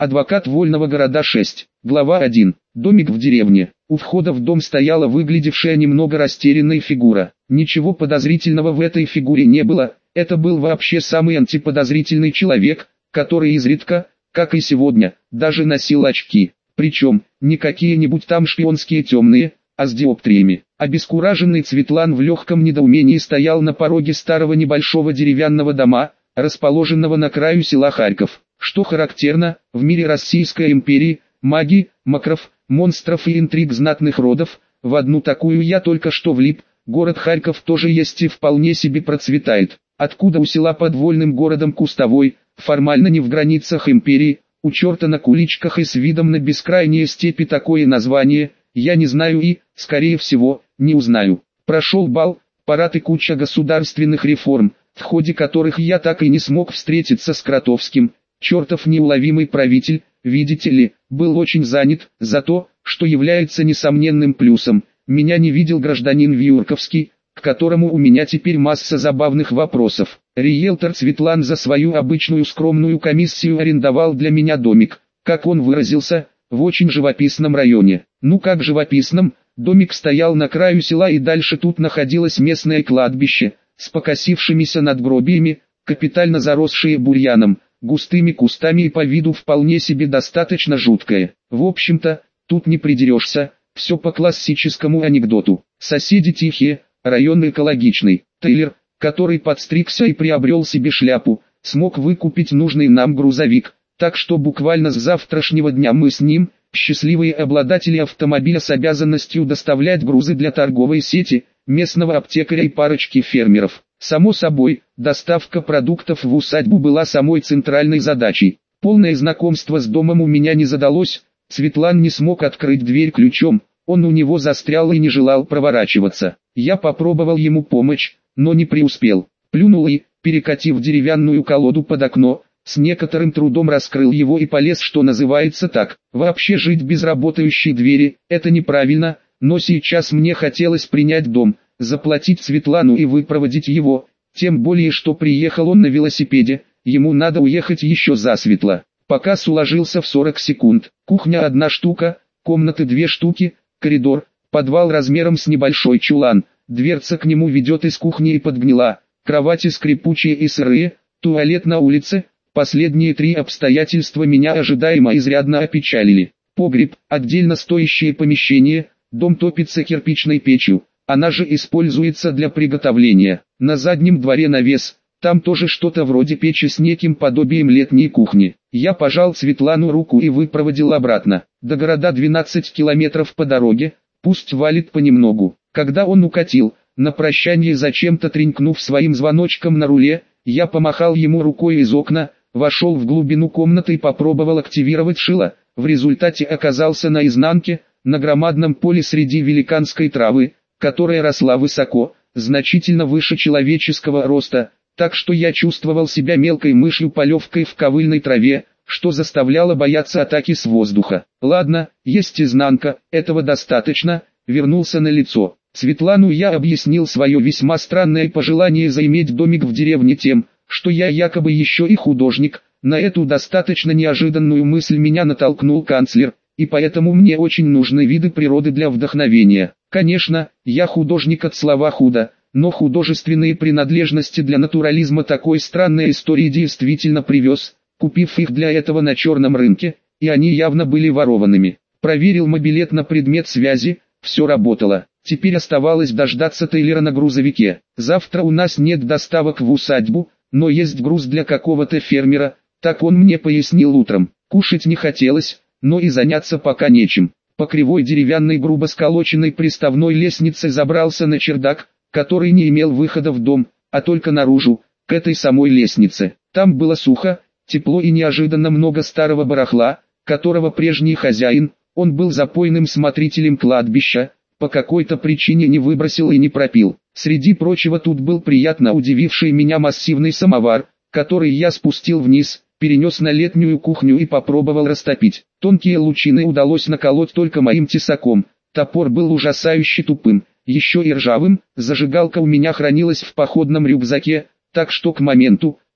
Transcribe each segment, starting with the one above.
Адвокат Вольного города 6. Глава 1. Домик в деревне. У входа в дом стояла выглядевшая немного растерянная фигура. Ничего подозрительного в этой фигуре не было, это был вообще самый антиподозрительный человек, который изредка, как и сегодня, даже носил очки. Причем, не какие-нибудь там шпионские темные, а с диоптриями. Обескураженный Цветлан в легком недоумении стоял на пороге старого небольшого деревянного дома, расположенного на краю села Харьков. Что характерно, в мире Российской империи, магии, макров, монстров и интриг знатных родов, в одну такую я только что влип, город Харьков тоже есть и вполне себе процветает. Откуда у села под вольным городом Кустовой, формально не в границах империи, у черта на куличках и с видом на бескрайние степи такое название, я не знаю и, скорее всего, не узнаю. Прошел бал, парад и куча государственных реформ, в ходе которых я так и не смог встретиться с Кротовским. Чертов неуловимый правитель, видите ли, был очень занят, за то, что является несомненным плюсом. Меня не видел гражданин Вьюрковский, к которому у меня теперь масса забавных вопросов. Риэлтор Цветлан за свою обычную скромную комиссию арендовал для меня домик, как он выразился, в очень живописном районе. Ну как живописном, домик стоял на краю села и дальше тут находилось местное кладбище, с покосившимися надгробиями, капитально заросшие бурьяном, густыми кустами и по виду вполне себе достаточно жуткое. В общем-то, тут не придерешься, все по классическому анекдоту. Соседи тихие, район экологичный. Тейлор, который подстригся и приобрел себе шляпу, смог выкупить нужный нам грузовик, так что буквально с завтрашнего дня мы с ним, счастливые обладатели автомобиля с обязанностью доставлять грузы для торговой сети, местного аптекаря и парочки фермеров. Само собой, доставка продуктов в усадьбу была самой центральной задачей. Полное знакомство с домом у меня не задалось, Цветлан не смог открыть дверь ключом, он у него застрял и не желал проворачиваться. Я попробовал ему помочь, но не преуспел. Плюнул и, перекатив деревянную колоду под окно, с некоторым трудом раскрыл его и полез, что называется так. Вообще жить без работающей двери – это неправильно, но сейчас мне хотелось принять дом, заплатить Цветлану и выпроводить его, тем более что приехал он на велосипеде, ему надо уехать еще засветло. Показ уложился в 40 секунд. Кухня 1 штука, комнаты 2 штуки, коридор, подвал размером с небольшой чулан, дверца к нему ведет из кухни и подгнила, кровати скрипучие и сырые, туалет на улице. Последние 3 обстоятельства меня ожидаемо изрядно опечалили. Погреб, отдельно стоящее помещение, дом топится кирпичной печью, она же используется для приготовления. На заднем дворе навес, там тоже что-то вроде печи с неким подобием летней кухни. Я пожал Цветлану руку и выпроводил обратно. До города 12 километров по дороге, пусть валит понемногу. Когда он укатил, на прощание зачем-то тренькнув своим звоночком на руле, я помахал ему рукой из окна, вошел в глубину комнаты и попробовал активировать шило. В результате оказался на изнанке, на громадном поле среди великанской травы, которая росла высоко, значительно выше человеческого роста, так что я чувствовал себя мелкой мышью-полевкой в ковыльной траве, что заставляло бояться атаки с воздуха. Ладно, есть изнанка, этого достаточно, вернулся на лицо. Цветлану я объяснил свое весьма странное пожелание заиметь домик в деревне тем, что я якобы еще и художник. На эту достаточно неожиданную мысль меня натолкнул канцлер, и поэтому мне очень нужны виды природы для вдохновения. Конечно, я художник от слова «худо», но художественные принадлежности для натурализма такой странной истории действительно привез, купив их для этого на черном рынке, и они явно были ворованными. Проверил мобилет на предмет связи, все работало. Теперь оставалось дождаться Тейлора на грузовике. Завтра у нас нет доставок в усадьбу, но есть груз для какого-то фермера, так он мне пояснил утром. Кушать не хотелось, но и заняться пока нечем. По кривой деревянной грубо сколоченной приставной лестнице забрался на чердак, который не имел выхода в дом, а только наружу, к этой самой лестнице. Там было сухо, тепло и неожиданно много старого барахла, которого прежний хозяин, он был запойным смотрителем кладбища, по какой-то причине не выбросил и не пропил. Среди прочего тут был приятно удививший меня массивный самовар, который я спустил вниз, перенес на летнюю кухню и попробовал растопить. Тонкие лучины удалось наколоть только моим тесаком, топор был ужасающе тупым, еще и ржавым, зажигалка у меня хранилась в походном рюкзаке, так что к моменту,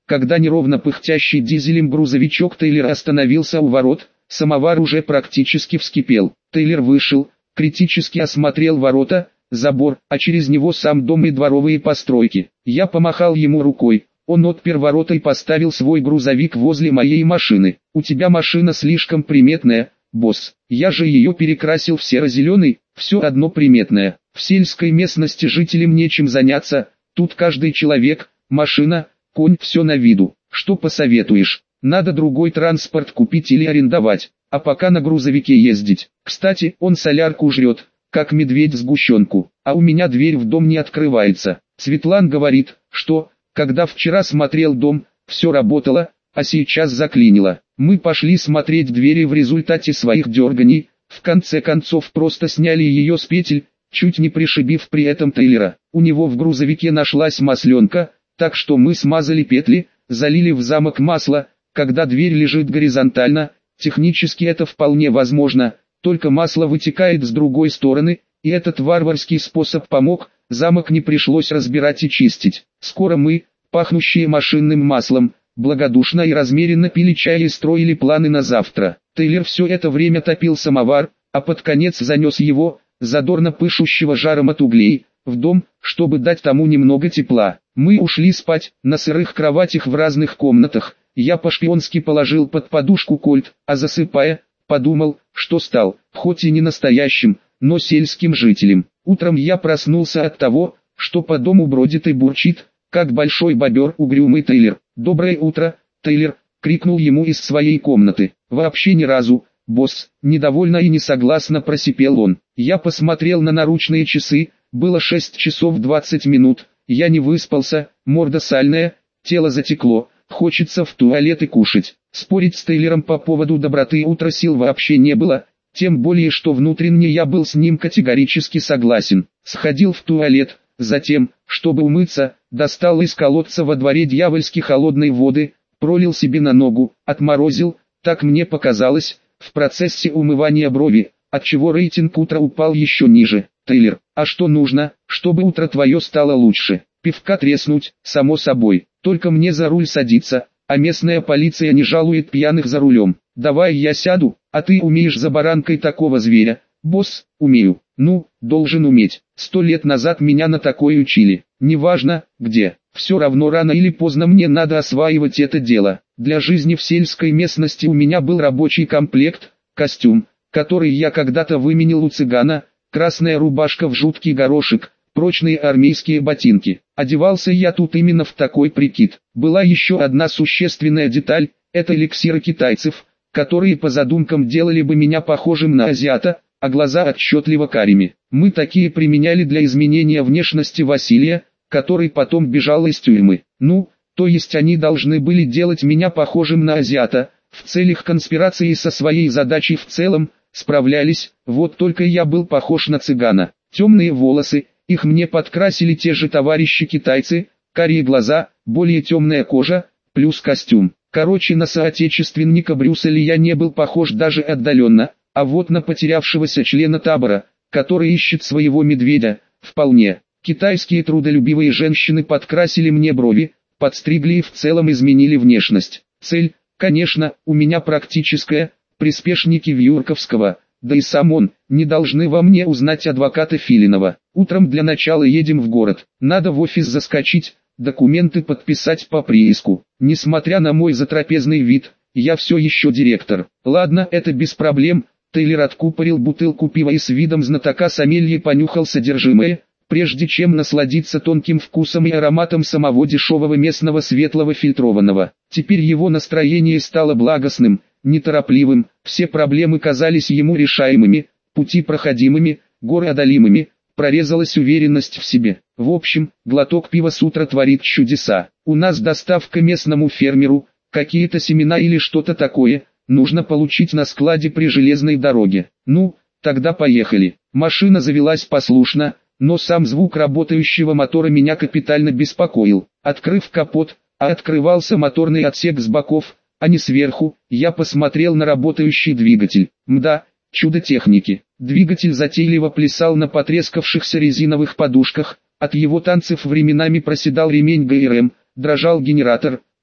Когда неровно пыхтящий дизелем грузовичок Тейлора остановился у ворот, самовар уже практически вскипел. Тейлор вышел, критически осмотрел ворота, забор, а через него сам дом и дворовые постройки. Я помахал ему рукой. Он отпер ворота и поставил свой грузовик возле моей машины. «У тебя машина слишком приметная, босс. Я же ее перекрасил в серо-зеленый, все одно приметное. В сельской местности жителям нечем заняться, тут каждый человек, машина, конь, все на виду. Что посоветуешь? Надо другой транспорт купить или арендовать, а пока на грузовике ездить. Кстати, он солярку жрет, как медведь сгущенку, а у меня дверь в дом не открывается. Светлан говорит, что, когда вчера смотрел дом, все работало, а сейчас заклинило. Мы пошли смотреть двери, в результате своих дерганий, в конце концов просто сняли ее с петель, чуть не пришибив при этом Тейлора. У него в грузовике нашлась масленка, так что мы смазали петли, залили в замок масло. Когда дверь лежит горизонтально, технически это вполне возможно, только масло вытекает с другой стороны, и этот варварский способ помог, замок не пришлось разбирать и чистить. Скоро мы, пахнущие машинным маслом, благодушно и размеренно пили чай и строили планы на завтра. Тейлор все это время топил самовар, а под конец занес его, задорно пышущего жаром от углей, в дом, чтобы дать тому немного тепла. Мы ушли спать, на сырых кроватях в разных комнатах. Я по-шпионски положил под подушку кольт, а засыпая, подумал, что стал, хоть и не настоящим, но сельским жителем. Утром я проснулся от того, что по дому бродит и бурчит, как большой бобер угрюмый Тейлор. «Доброе утро, Тейлор!» — крикнул ему из своей комнаты. «Вообще ни разу, босс!» — недовольно и несогласно просипел он. Я посмотрел на наручные часы, было 6 часов 20 минут, я не выспался, морда сальная, тело затекло, хочется в туалет и кушать. Спорить с Тейлором по поводу доброты утра сил вообще не было, тем более что внутренне я был с ним категорически согласен. Сходил в туалет, затем, чтобы умыться, достал из колодца во дворе дьявольски холодной воды, пролил себе на ногу, отморозил, так мне показалось, в процессе умывания брови, отчего рейтинг утра упал еще ниже. «Тейлор, а что нужно, чтобы утро твое стало лучше?» «Пивка треснуть, само собой, только мне за руль садиться, а местная полиция не жалует пьяных за рулем. Давай я сяду, а ты умеешь за баранкой такого зверя?» «Босс, умею». «Ну, должен уметь. 100 лет назад меня на такое учили. Неважно, где. Все равно рано или поздно мне надо осваивать это дело. Для жизни в сельской местности у меня был рабочий комплект, костюм, который я когда-то выменил у цыгана, красная рубашка в жуткий горошек, прочные армейские ботинки. Одевался я тут именно в такой прикид. Была еще одна существенная деталь, это эликсиры китайцев, которые по задумкам делали бы меня похожим на азиата, а глаза отчетливо карими. Мы такие применяли для изменения внешности Василия, который потом бежал из тюрьмы. Ну, то есть они должны были делать меня похожим на азиата, в целях конспирации со своей задачей в целом, справлялись, вот только я был похож на цыгана. Темные волосы, их мне подкрасили те же товарищи-китайцы, карие глаза, более темная кожа, плюс костюм. Короче, на соотечественника Брюса Ли я не был похож даже отдаленно, а вот на потерявшегося члена табора, который ищет своего медведя, вполне. Китайские трудолюбивые женщины подкрасили мне брови, подстригли и в целом изменили внешность. Цель, конечно, у меня практическая, приспешники Вьюрковского, да и сам он, не должны во мне узнать адвоката Филинова. Утром для начала едем в город, надо в офис заскочить, документы подписать по прииску. Несмотря на мой затрапезный вид, я все еще директор. Ладно, это без проблем. Тейлор откупорил бутылку пива и с видом знатока сомелье понюхал содержимое, прежде чем насладиться тонким вкусом и ароматом самого дешевого местного светлого фильтрованного. Теперь его настроение стало благостным, неторопливым, все проблемы казались ему решаемыми, пути проходимыми, горы одолимыми, прорезалась уверенность в себе. В общем, глоток пива с утра творит чудеса. У нас доставка местному фермеру, какие-то семена или что-то такое, нужно получить на складе при железной дороге. Ну, тогда поехали. Машина завелась послушно, но сам звук работающего мотора меня капитально беспокоил. Открыв капот, а открывался моторный отсек с боков, а не сверху, я посмотрел на работающий двигатель. Мда, чудо техники. Двигатель затейливо плясал на потрескавшихся резиновых подушках, от его танцев временами проседал ремень ГРМ, дрожал генератор,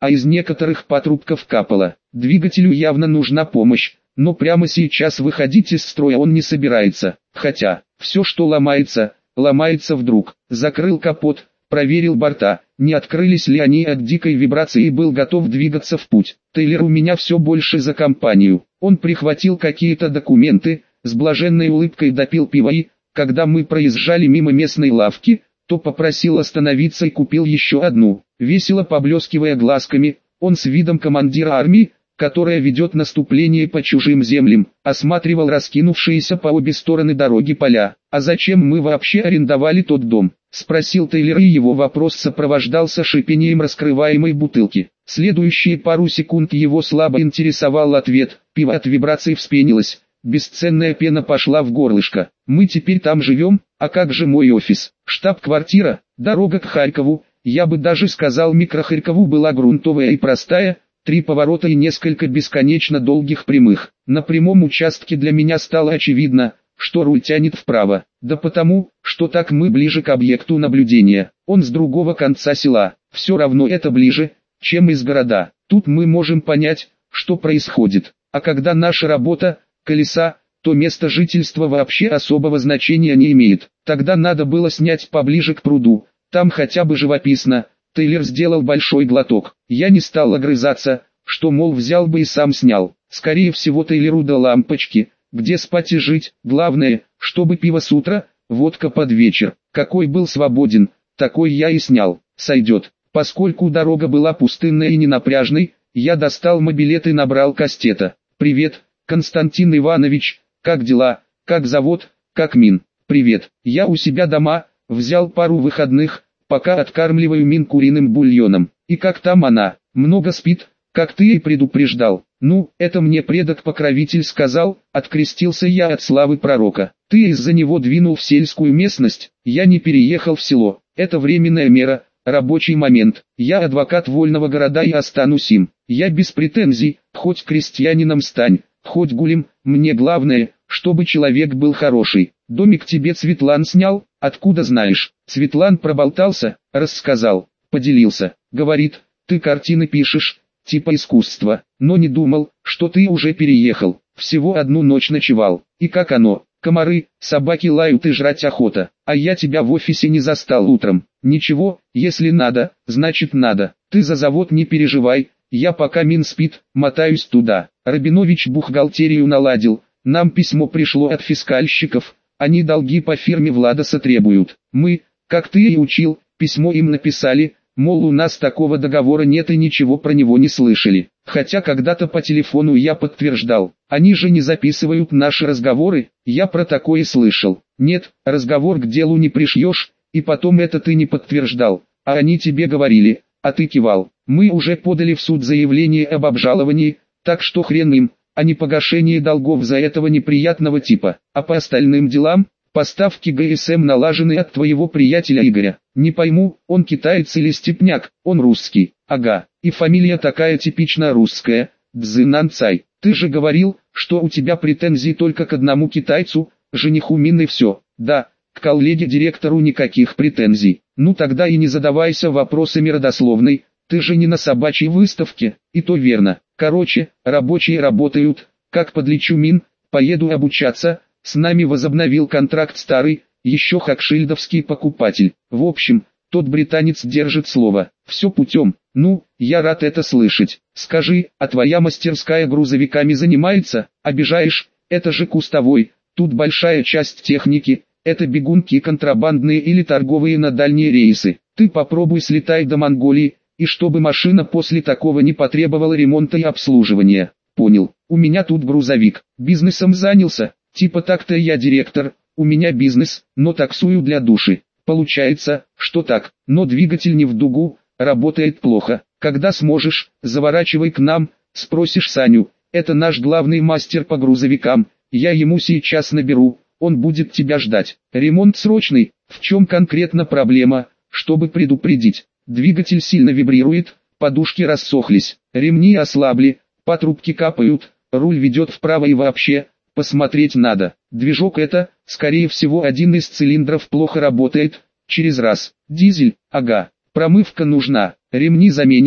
а из некоторых патрубков капало. Двигателю явно нужна помощь, но прямо сейчас выходить из строя он не собирается. Хотя, все что ломается, ломается вдруг. Закрыл капот, проверил борта, не открылись ли они от дикой вибрации и был готов двигаться в путь. Тейлор у меня все больше за компанию. Он прихватил какие-то документы, с блаженной улыбкой допил пиво и, когда мы проезжали мимо местной лавки, то попросил остановиться и купил еще одну. Весело поблескивая глазками, он с видом командира армии, которая ведет наступление по чужим землям, осматривал раскинувшиеся по обе стороны дороги поля. «А зачем мы вообще арендовали тот дом?» — спросил Тейлор, и его вопрос сопровождался шипением раскрываемой бутылки. Следующие пару секунд его слабо интересовал ответ, пиво от вибраций вспенилось, бесценная пена пошла в горлышко. «Мы теперь там живем, а как же мой офис? Штаб-квартира, дорога к Харькову, я бы даже сказал микро-Харькову была грунтовая и простая, 3 поворота и несколько бесконечно долгих прямых. На прямом участке для меня стало очевидно, что руль тянет вправо. Да потому, что так мы ближе к объекту наблюдения. Он с другого конца села. Все равно это ближе, чем из города. Тут мы можем понять, что происходит. А когда наша работа, колеса, то место жительства вообще особого значения не имеет. Тогда надо было снять поближе к пруду. Там хотя бы живописно. Тейлор сделал большой глоток. Я не стал огрызаться, что мол взял бы и сам снял. Скорее всего Тейлору до лампочки, где спать и жить. Главное, чтобы пиво с утра, водка под вечер. Какой был свободен, такой я и снял. Сойдет. Поскольку дорога была пустынной и ненапряжной, я достал мобилет и набрал Кастета. «Привет, Константин Иванович, как дела, как завод, как Мин?» «Привет, я у себя дома, взял пару выходных, пока откармливаю Мин куриным бульоном. И как там она? Много спит, как ты и предупреждал?» «Ну, это мне предок-покровитель сказал», — открестился я от славы пророка. «Ты из-за него двинул в сельскую местность, я не переехал в село. Это временная мера, рабочий момент. Я адвокат вольного города и останусь им. Я без претензий, хоть крестьянином стань, хоть гулем, мне главное, чтобы человек был хороший. Домик тебе Светлан снял, откуда знаешь?» Светлан проболтался, рассказал, поделился. Говорит, ты картины пишешь, типа искусства, но не думал, что ты уже переехал. Всего одну ночь ночевал. И как оно? Комары, собаки лают и жрать охота. А я тебя в офисе не застал утром. Ничего, если надо, значит надо. Ты за завод не переживай, я пока Мин спит, мотаюсь туда. Рабинович бухгалтерию наладил. Нам письмо пришло от фискальщиков, они долги по фирме Владоса требуют. Мы, как ты и учил, письмо им написали, мол у нас такого договора нет и ничего про него не слышали. Хотя когда-то по телефону я подтверждал, они же не записывают наши разговоры, я про такое слышал. Нет, разговор к делу не пришьешь, и потом это ты не подтверждал, а они тебе говорили, а ты кивал. Мы уже подали в суд заявление об обжаловании, так что хрен им, а не погашение долгов за этого неприятного типа. А по остальным делам, поставки ГСМ налажены от твоего приятеля Игоря. Не пойму, он китаец или степняк, он русский. Ага, и фамилия такая типично русская, Цзинан Цай. Ты же говорил, что у тебя претензии только к одному китайцу, жениху Мин и все. Да, к коллеге-директору никаких претензий. Ну тогда и не задавайся вопросами родословной, ты же не на собачьей выставке, и то верно. Короче, рабочие работают, как подлечу Мин, поеду обучаться, с нами возобновил контракт старый, еще хакшильдовский покупатель. В общем, тот британец держит слово, все путем. Ну, я рад это слышать. Скажи, а твоя мастерская грузовиками занимается? Обижаешь, это же кустовой, тут большая часть техники, это бегунки контрабандные или торговые на дальние рейсы. Ты попробуй слетай до Монголии, и чтобы машина после такого не потребовала ремонта и обслуживания. Понял, у меня тут грузовик, бизнесом занялся, типа так-то я директор, у меня бизнес, но таксую для души. Получается, что так, но двигатель не в дугу, работает плохо. Когда сможешь, заворачивай к нам, спросишь Саню, это наш главный мастер по грузовикам, я ему сейчас наберу, он будет тебя ждать. Ремонт срочный, в чем конкретно проблема, чтобы предупредить. Двигатель сильно вибрирует, подушки рассохлись, ремни ослабли, патрубки капают, руль ведет вправо и вообще, посмотреть надо. Движок это, скорее всего один из цилиндров плохо работает, через раз. Дизель, ага, промывка нужна, ремни заменим,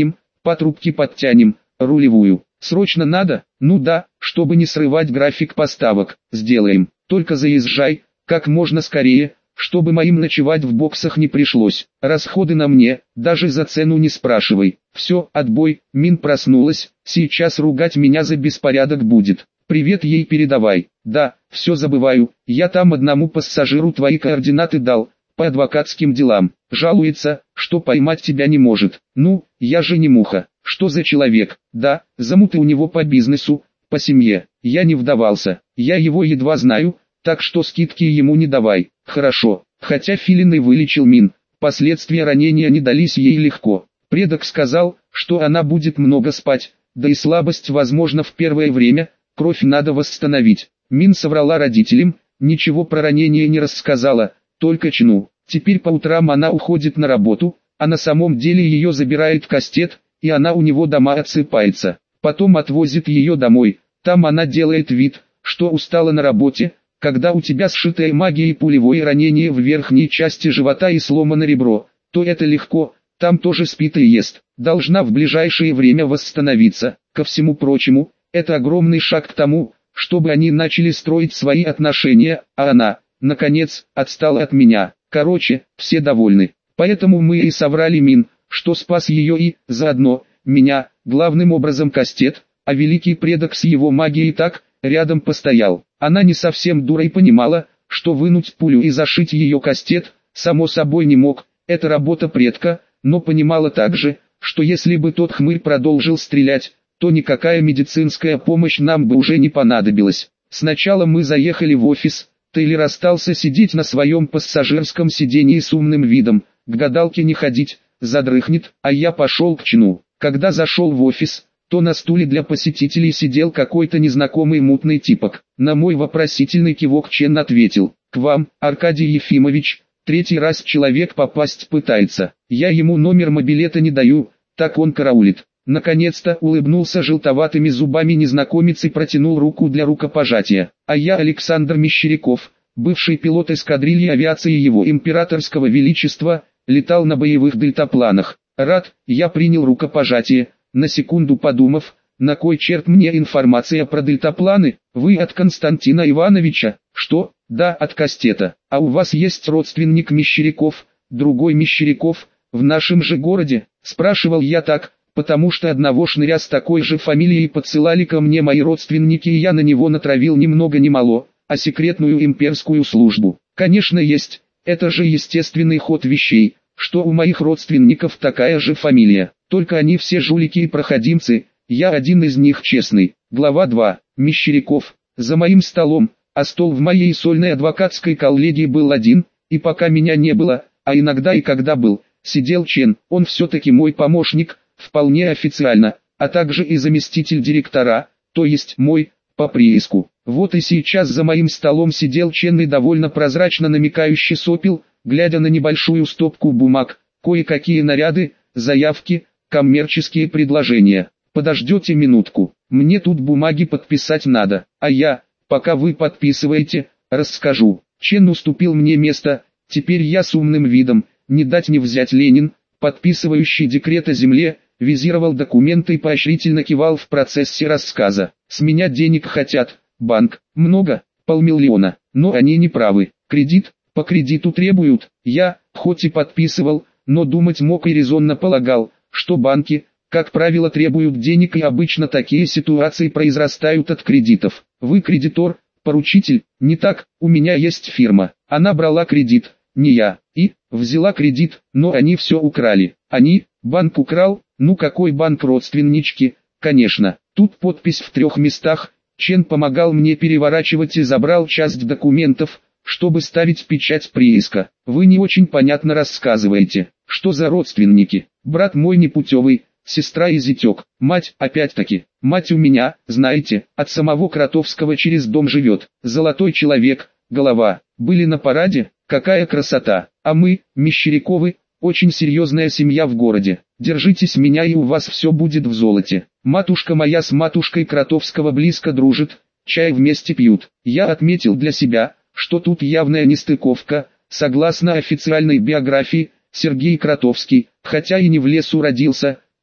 по трубке подтянем, рулевую. Срочно надо? Ну да, чтобы не срывать график поставок, сделаем. Только заезжай, как можно скорее, чтобы моим ночевать в боксах не пришлось. Расходы на мне, даже за цену не спрашивай. Все, отбой, Мин проснулась, сейчас ругать меня за беспорядок будет. Привет ей передавай. Да, все забываю, я там одному пассажиру твои координаты дал, по адвокатским делам. Жалуется, что поймать тебя не может. Ну, я же не муха. Что за человек? Да, замуты у него по бизнесу, по семье. Я не вдавался, я его едва знаю, так что скидки ему не давай. Хорошо, хотя Филиной вылечил Мин, последствия ранения не дались ей легко. Предок сказал, что она будет много спать, да и слабость возможно в первое время, кровь надо восстановить. Мин соврала родителям, ничего про ранение не рассказала, только чну. Теперь по утрам она уходит на работу, а на самом деле ее забирает кастет, и она у него дома отсыпается. Потом отвозит ее домой, там она делает вид, что устала на работе, когда у тебя сшитая магией пулевое ранение в верхней части живота и сломано ребро, то это легко, там тоже спит и ест, должна в ближайшее время восстановиться. Ко всему прочему, это огромный шаг к тому, чтобы они начали строить свои отношения, а она, наконец, отстала от меня. Короче, все довольны. Поэтому мы и соврали Мин, что спас ее и, заодно, меня, главным образом кастет, а великий предок с его магией так, рядом постоял. Она не совсем дура и понимала, что вынуть пулю и зашить ее кастет, само собой не мог, это работа предка, но понимала также, что если бы тот хмырь продолжил стрелять, то никакая медицинская помощь нам бы уже не понадобилась. Сначала мы заехали в офис, Тейлор остался сидеть на своем пассажирском сиденье с умным видом, к гадалке не ходить, задрыхнет, а я пошел к чину. Когда зашел в офис, то на стуле для посетителей сидел какой-то незнакомый мутный типок. На мой вопросительный кивок Чен ответил: «К вам, Аркадий Ефимович, третий раз человек попасть пытается. Я ему номер мобилета не даю, так он караулит». Наконец-то улыбнулся желтоватыми зубами незнакомец и протянул руку для рукопожатия. «А я Александр Мещеряков, бывший пилот эскадрильи авиации его императорского величества, летал на боевых дельтапланах. Рад». Я принял рукопожатие, на секунду подумав, на кой черт мне информация про дельтапланы? Вы от Константина Ивановича? Что? Да, от Кастета. А у вас есть родственник Мещеряков, другой Мещеряков, в нашем же городе? Спрашивал я так, потому что одного шныря с такой же фамилией подсылали ко мне мои родственники, и я на него натравил ни много ни мало, а секретную имперскую службу. Конечно есть, это же естественный ход вещей, что у моих родственников такая же фамилия, только они все жулики и проходимцы, я один из них честный. Глава 2. Мещеряков. За моим столом, а стол в моей сольной адвокатской коллегии был один, и пока меня не было, а иногда и когда был, сидел Чен, он все-таки мой помощник, вполне официально, а также и заместитель директора, то есть мой, по прииску. Вот и сейчас за моим столом сидел Чен и довольно прозрачно намекающе сопел, глядя на небольшую стопку бумаг, кое-какие наряды, заявки, коммерческие предложения. «Подождете минутку, мне тут бумаги подписать надо, а я, пока вы подписываете, расскажу». Чен уступил мне место, теперь я с умным видом, не дать не взять Ленин, подписывающий декрет о земле, визировал документы и поощрительно кивал в процессе рассказа. «С меня денег хотят, банк, много, 500 000, но они не правы, кредит, по кредиту требуют». Я, хоть и подписывал, но думать мог и резонно полагал, что банки, как правило, требуют денег, и обычно такие ситуации произрастают от кредитов. Вы кредитор, поручитель? Не так, у меня есть фирма, она брала кредит, не я, и взяла кредит, но они все украли. Они, банк украл? Ну какой банк, родственнички? Конечно, тут подпись в 3 местах. Чен помогал мне переворачивать и забрал часть документов, чтобы ставить печать прииска. Вы не очень понятно рассказываете, что за родственники. Брат мой непутевый, сестра и зятек, мать, опять-таки, мать у меня, знаете, от самого Кротовского через дом живет, золотой человек, голова, были на параде, какая красота, а мы, Мещеряковы, очень серьезная семья в городе, держитесь меня и у вас все будет в золоте. Матушка моя с матушкой Кротовского близко дружит, чай вместе пьют. Я отметил для себя, что тут явная нестыковка, согласно официальной биографии, Сергей Кротовский, хотя и не в лесу родился,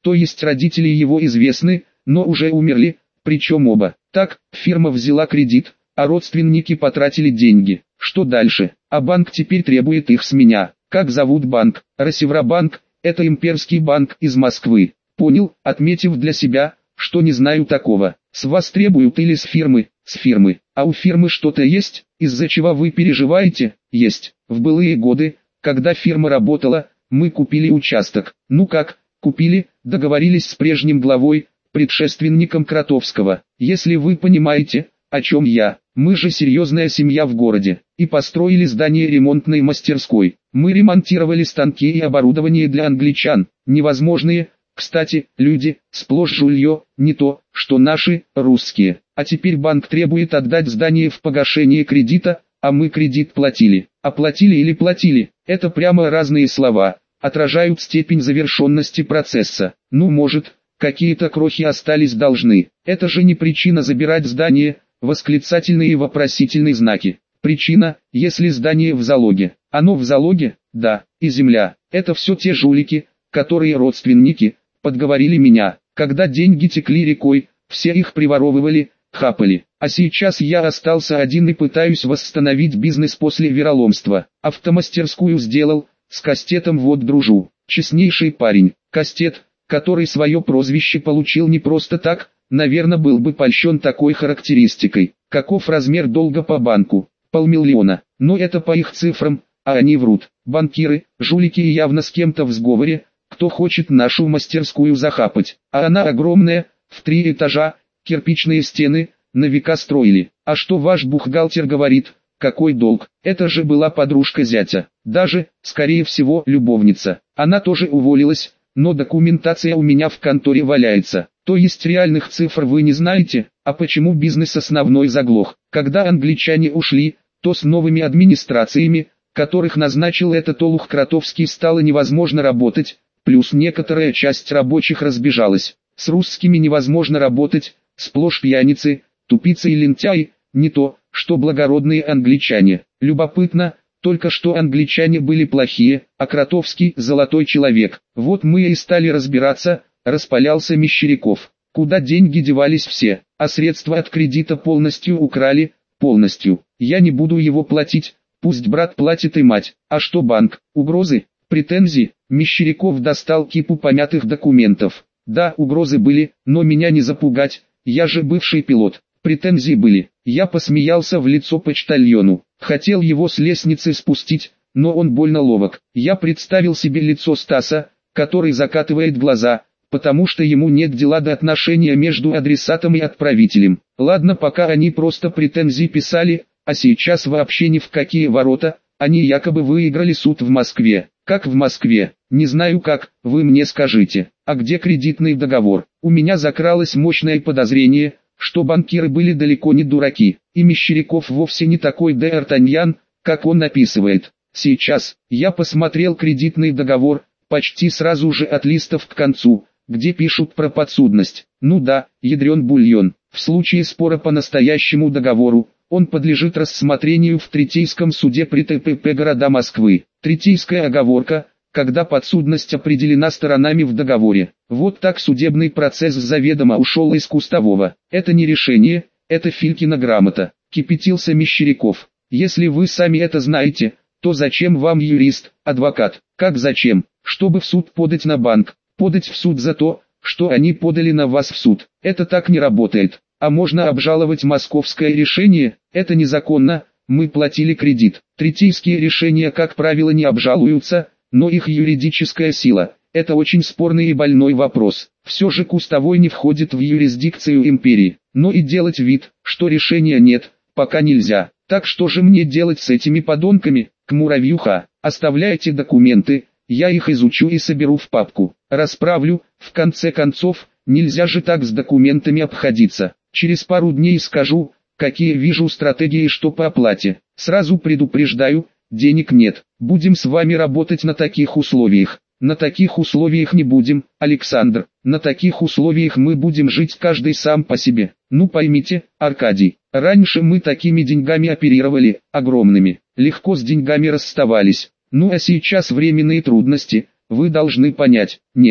то есть родители его известны, но уже умерли, причем оба. Так, фирма взяла кредит, а родственники потратили деньги. Что дальше? А банк теперь требует их с меня. Как зовут банк? Россевробанк, это имперский банк из Москвы. Понял, отметив для себя, что не знаю такого. С вас требуют или с фирмы? С фирмы. А у фирмы что-то есть, из-за чего вы переживаете? Есть. В былые годы, когда фирма работала, мы купили участок. Ну как, купили, договорились с прежним главой, предшественником Кротовского. Если вы понимаете, о чем я. Мы же серьезная семья в городе. И построили здание ремонтной мастерской. Мы ремонтировали станки и оборудование для англичан. Невозможные, кстати, люди, сплошь жулье, не то, что наши, русские. А теперь банк требует отдать здание в погашение кредита, а мы кредит платили. Оплатили или платили, это прямо разные слова, отражают степень завершенности процесса. Ну может, какие-то крохи остались должны. Это же не причина забирать здание, восклицательные и вопросительные знаки. Причина, если здание в залоге. Оно в залоге, да, и земля. Это все те жулики, которые родственники, подговорили меня. Когда деньги текли рекой, все их приворовывали, хапали. А сейчас я остался один и пытаюсь восстановить бизнес после вероломства. Автомастерскую сделал, с Кастетом вот дружу. Честнейший парень. Кастет, который свое прозвище получил не просто так, наверное, был бы польщен такой характеристикой. Каков размер долга по банку? 500 000. Но это по их цифрам, а они врут. Банкиры, жулики и явно с кем-то в сговоре, кто хочет нашу мастерскую захапать. А она огромная, в 3 этажа, кирпичные стены, на века строили. А что ваш бухгалтер говорит? Какой долг? Это же была подружка зятя. Даже, скорее всего, любовница. Она тоже уволилась, но документация у меня в конторе валяется. То есть реальных цифр вы не знаете, а почему бизнес основной заглох? Когда англичане ушли, то с новыми администрациями, которых назначил этот олух Кротовский, стало невозможно работать, плюс некоторая часть рабочих разбежалась. С русскими невозможно работать, сплошь пьяницы, тупицы и лентяи, не то, что благородные англичане. Любопытно, только что англичане были плохие, а Кротовский – золотой человек. Вот мы и стали разбираться, распалялся Мещеряков. Куда деньги девались все, а средства от кредита полностью украли, полностью. Я не буду его платить, пусть брат платит и мать. А что банк? Угрозы? Претензии? Мещеряков достал кипу помятых документов. Да, угрозы были, но меня не запугать, я же бывший пилот. Претензии были. Я посмеялся в лицо почтальону. Хотел его с лестницы спустить, но он больно ловок. Я представил себе лицо Стаса, который закатывает глаза, потому что ему нет дела до отношения между адресатом и отправителем. Ладно, пока они просто претензии писали, а сейчас вообще ни в какие ворота, они якобы выиграли суд в Москве. Как в Москве? Не знаю как, вы мне скажите. А где кредитный договор? У меня закралось мощное подозрение, что банкиры были далеко не дураки, и Мещеряков вовсе не такой д'Артаньян, как он описывает. Сейчас, я посмотрел кредитный договор, почти сразу же от листов к концу, где пишут про подсудность. Ну да, ядрен бульон. В случае спора по настоящему договору, он подлежит рассмотрению в Третейском суде при ТПП города Москвы. Третейская оговорка, когда подсудность определена сторонами в договоре. Вот так судебный процесс заведомо ушел из кустового. Это не решение, это Филькина грамота. Кипятился Мещеряков. Если вы сами это знаете, то зачем вам юрист, адвокат? Как зачем? Чтобы в суд подать на банк. Подать в суд за то, что они подали на вас в суд. Это так не работает. А можно обжаловать московское решение, это незаконно, мы платили кредит. Третейские решения, как правило, не обжалуются, но их юридическая сила – это очень спорный и больной вопрос. Все же Кустовой не входит в юрисдикцию империи, но и делать вид, что решения нет, пока нельзя. Так что же мне делать с этими подонками? К Муравьюха, оставляйте документы, я их изучу и соберу в папку, расправлю, в конце концов, нельзя же так с документами обходиться. Через пару дней скажу, какие вижу стратегии, что по оплате. Сразу предупреждаю, денег нет. Будем с вами работать на таких условиях. На таких условиях не будем, Александр. На таких условиях мы будем жить каждый сам по себе. Ну поймите, Аркадий, раньше мы такими деньгами оперировали, огромными. Легко с деньгами расставались. Ну а сейчас временные трудности, вы должны понять. Нет,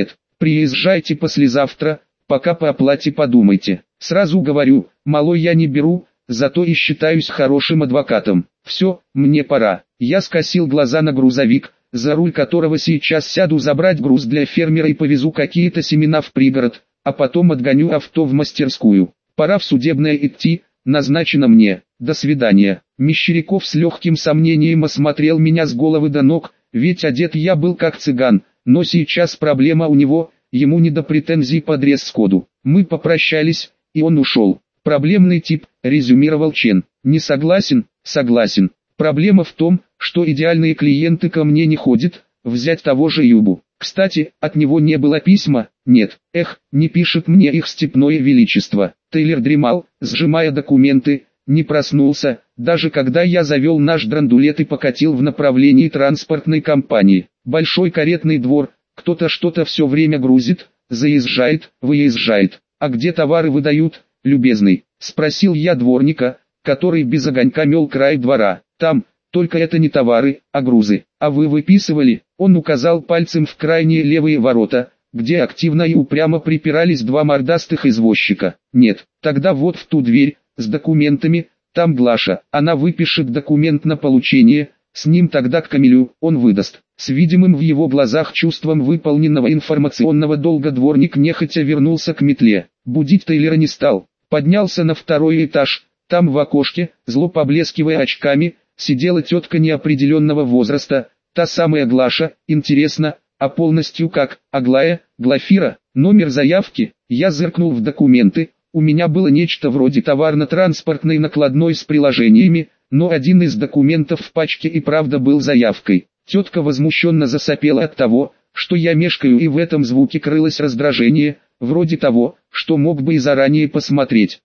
Приезжайте послезавтра, пока по оплате подумайте. Сразу говорю, малой я не беру, зато и считаюсь хорошим адвокатом. Все, мне пора. Я скосил глаза на грузовик, за руль которого сейчас сяду забрать груз для фермера и повезу какие-то семена в пригород, а потом отгоню авто в мастерскую. Пора в судебное идти, назначено мне. До свидания. Мещеряков с легким сомнением осмотрел меня с головы до ног, ведь одет я был как цыган, но сейчас проблема у него, ему не до претензий по дресс-коду. Мы попрощались, и он ушел. Проблемный тип, резюмировал Чен. Не согласен? Согласен. Проблема в том, что идеальные клиенты ко мне не ходят. Взять того же Юбу. Кстати, от него не было письма. Нет, не пишет мне их степное величество. Тейлор дремал, сжимая документы, не проснулся, даже когда я завел наш драндулет и покатил в направлении транспортной компании. Большой каретный двор, кто-то что-то все время грузит, заезжает, выезжает. А где товары выдают, любезный? Спросил я дворника, который без огонька мел край двора. Там, только это не товары, а грузы. А вы выписывали? Он указал пальцем в крайние левые ворота, где активно и упрямо припирались два мордастых извозчика. Нет, тогда вот в ту дверь, с документами, там Глаша, она выпишет документ на получение, с ним тогда к Камилю, он выдаст. С видимым в его глазах чувством выполненного информационного долга дворник нехотя вернулся к метле. Будить Тейлора не стал, поднялся на второй этаж, там в окошке, зло поблескивая очками, сидела тетка неопределенного возраста, та самая Глаша, интересно, а полностью как, Аглая, Глафира, номер заявки, я зыркнул в документы, у меня было нечто вроде товарно-транспортной накладной с приложениями, но один из документов в пачке и правда был заявкой. Тетка возмущенно засопела от того, что я мешкаю, и в этом звуке крылось раздражение, вроде того, что мог бы и заранее посмотреть.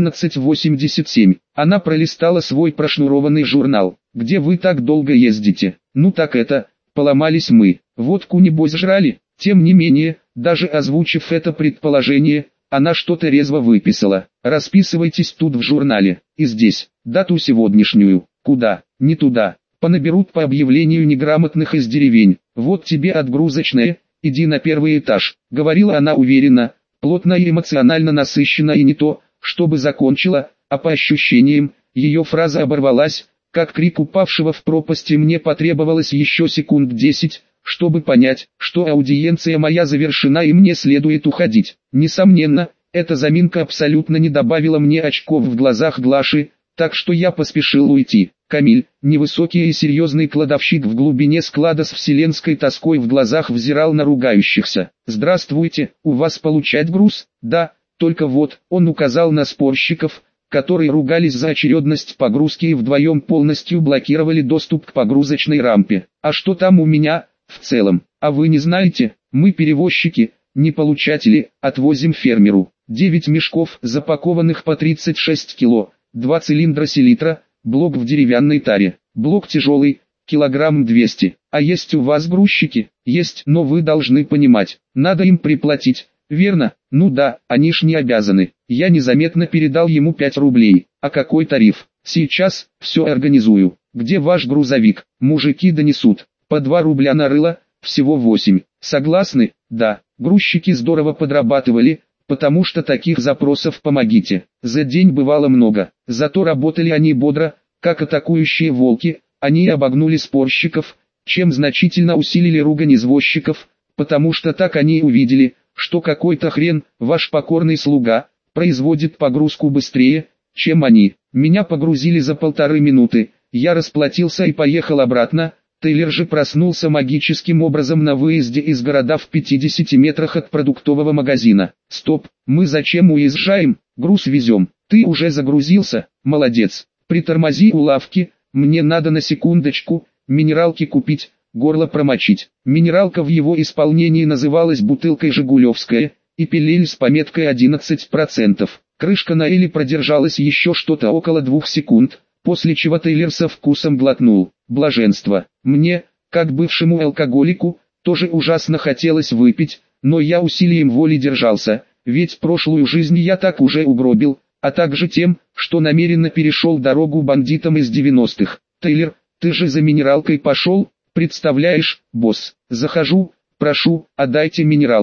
11:87. Она пролистала свой прошнурованный журнал. «Где вы так долго ездите?» «Ну так это, поломались мы. Водку небось жрали?» Тем не менее, даже озвучив это предположение, она что-то резво выписала. «Расписывайтесь тут в журнале, и здесь, дату сегодняшнюю». «Куда?» «Не туда. Понаберут по объявлению неграмотных из деревень. Вот тебе отгрузочная, иди на первый этаж», — говорила она уверенно, плотно и эмоционально насыщенно, и не то, чтобы закончила, а по ощущениям, ее фраза оборвалась, как крик упавшего в пропасть, и мне потребовалось еще секунд 10, чтобы понять, что аудиенция моя завершена и мне следует уходить. Несомненно, эта заминка абсолютно не добавила мне очков в глазах Глаши, так что я поспешил уйти. Камиль, невысокий и серьезный кладовщик в глубине склада с вселенской тоской в глазах, взирал на ругающихся. «Здравствуйте, у вас получать груз?» «Да, только вот», он указал на спорщиков, которые ругались за очередность погрузки и вдвоем полностью блокировали доступ к погрузочной рампе. «А что там у меня, в целом? А вы не знаете? Мы перевозчики, не получатели, отвозим фермеру. 9 мешков, запакованных по 36 кило, 2 цилиндра селитра, блок в деревянной таре. Блок тяжелый, килограмм 200. А есть у вас грузчики?» «Есть, но вы должны понимать, надо им приплатить». «Верно, ну да, они ж не обязаны». Я незаметно передал ему 5 рублей. «А какой тариф?» «Сейчас, все организую». «Где ваш грузовик?» «Мужики донесут. По 2 рубля на рыло, всего 8. Согласны?» «Да». Грузчики здорово подрабатывали, потому что таких запросов «помогите» за день бывало много. Зато работали они бодро, как атакующие волки, они обогнули спорщиков, чем значительно усилили ругань извозчиков, потому что так они увидели, что какой-то хрен, ваш покорный слуга, производит погрузку быстрее, чем они. Меня погрузили за 1,5 минуты, я расплатился и поехал обратно. Тейлор же проснулся магическим образом на выезде из города в 50 метрах от продуктового магазина. «Стоп, мы зачем уезжаем? Груз везем. Ты уже загрузился? Молодец. Притормози у лавки, мне надо на секундочку, минералки купить, горло промочить». Минералка в его исполнении называлась бутылкой «Жигулевская», и пилель с пометкой 11%. Крышка на эле продержалась еще что-то около 2 секунд, после чего Тейлор со вкусом глотнул. Блаженство. Мне, как бывшему алкоголику, тоже ужасно хотелось выпить, но я усилием воли держался, ведь прошлую жизнь я так уже угробил, а также тем, что намеренно перешел дорогу бандитам из 90-х. «Тейлор, ты же за минералкой пошел?» «Представляешь, босс, захожу, прошу, отдайте минералку».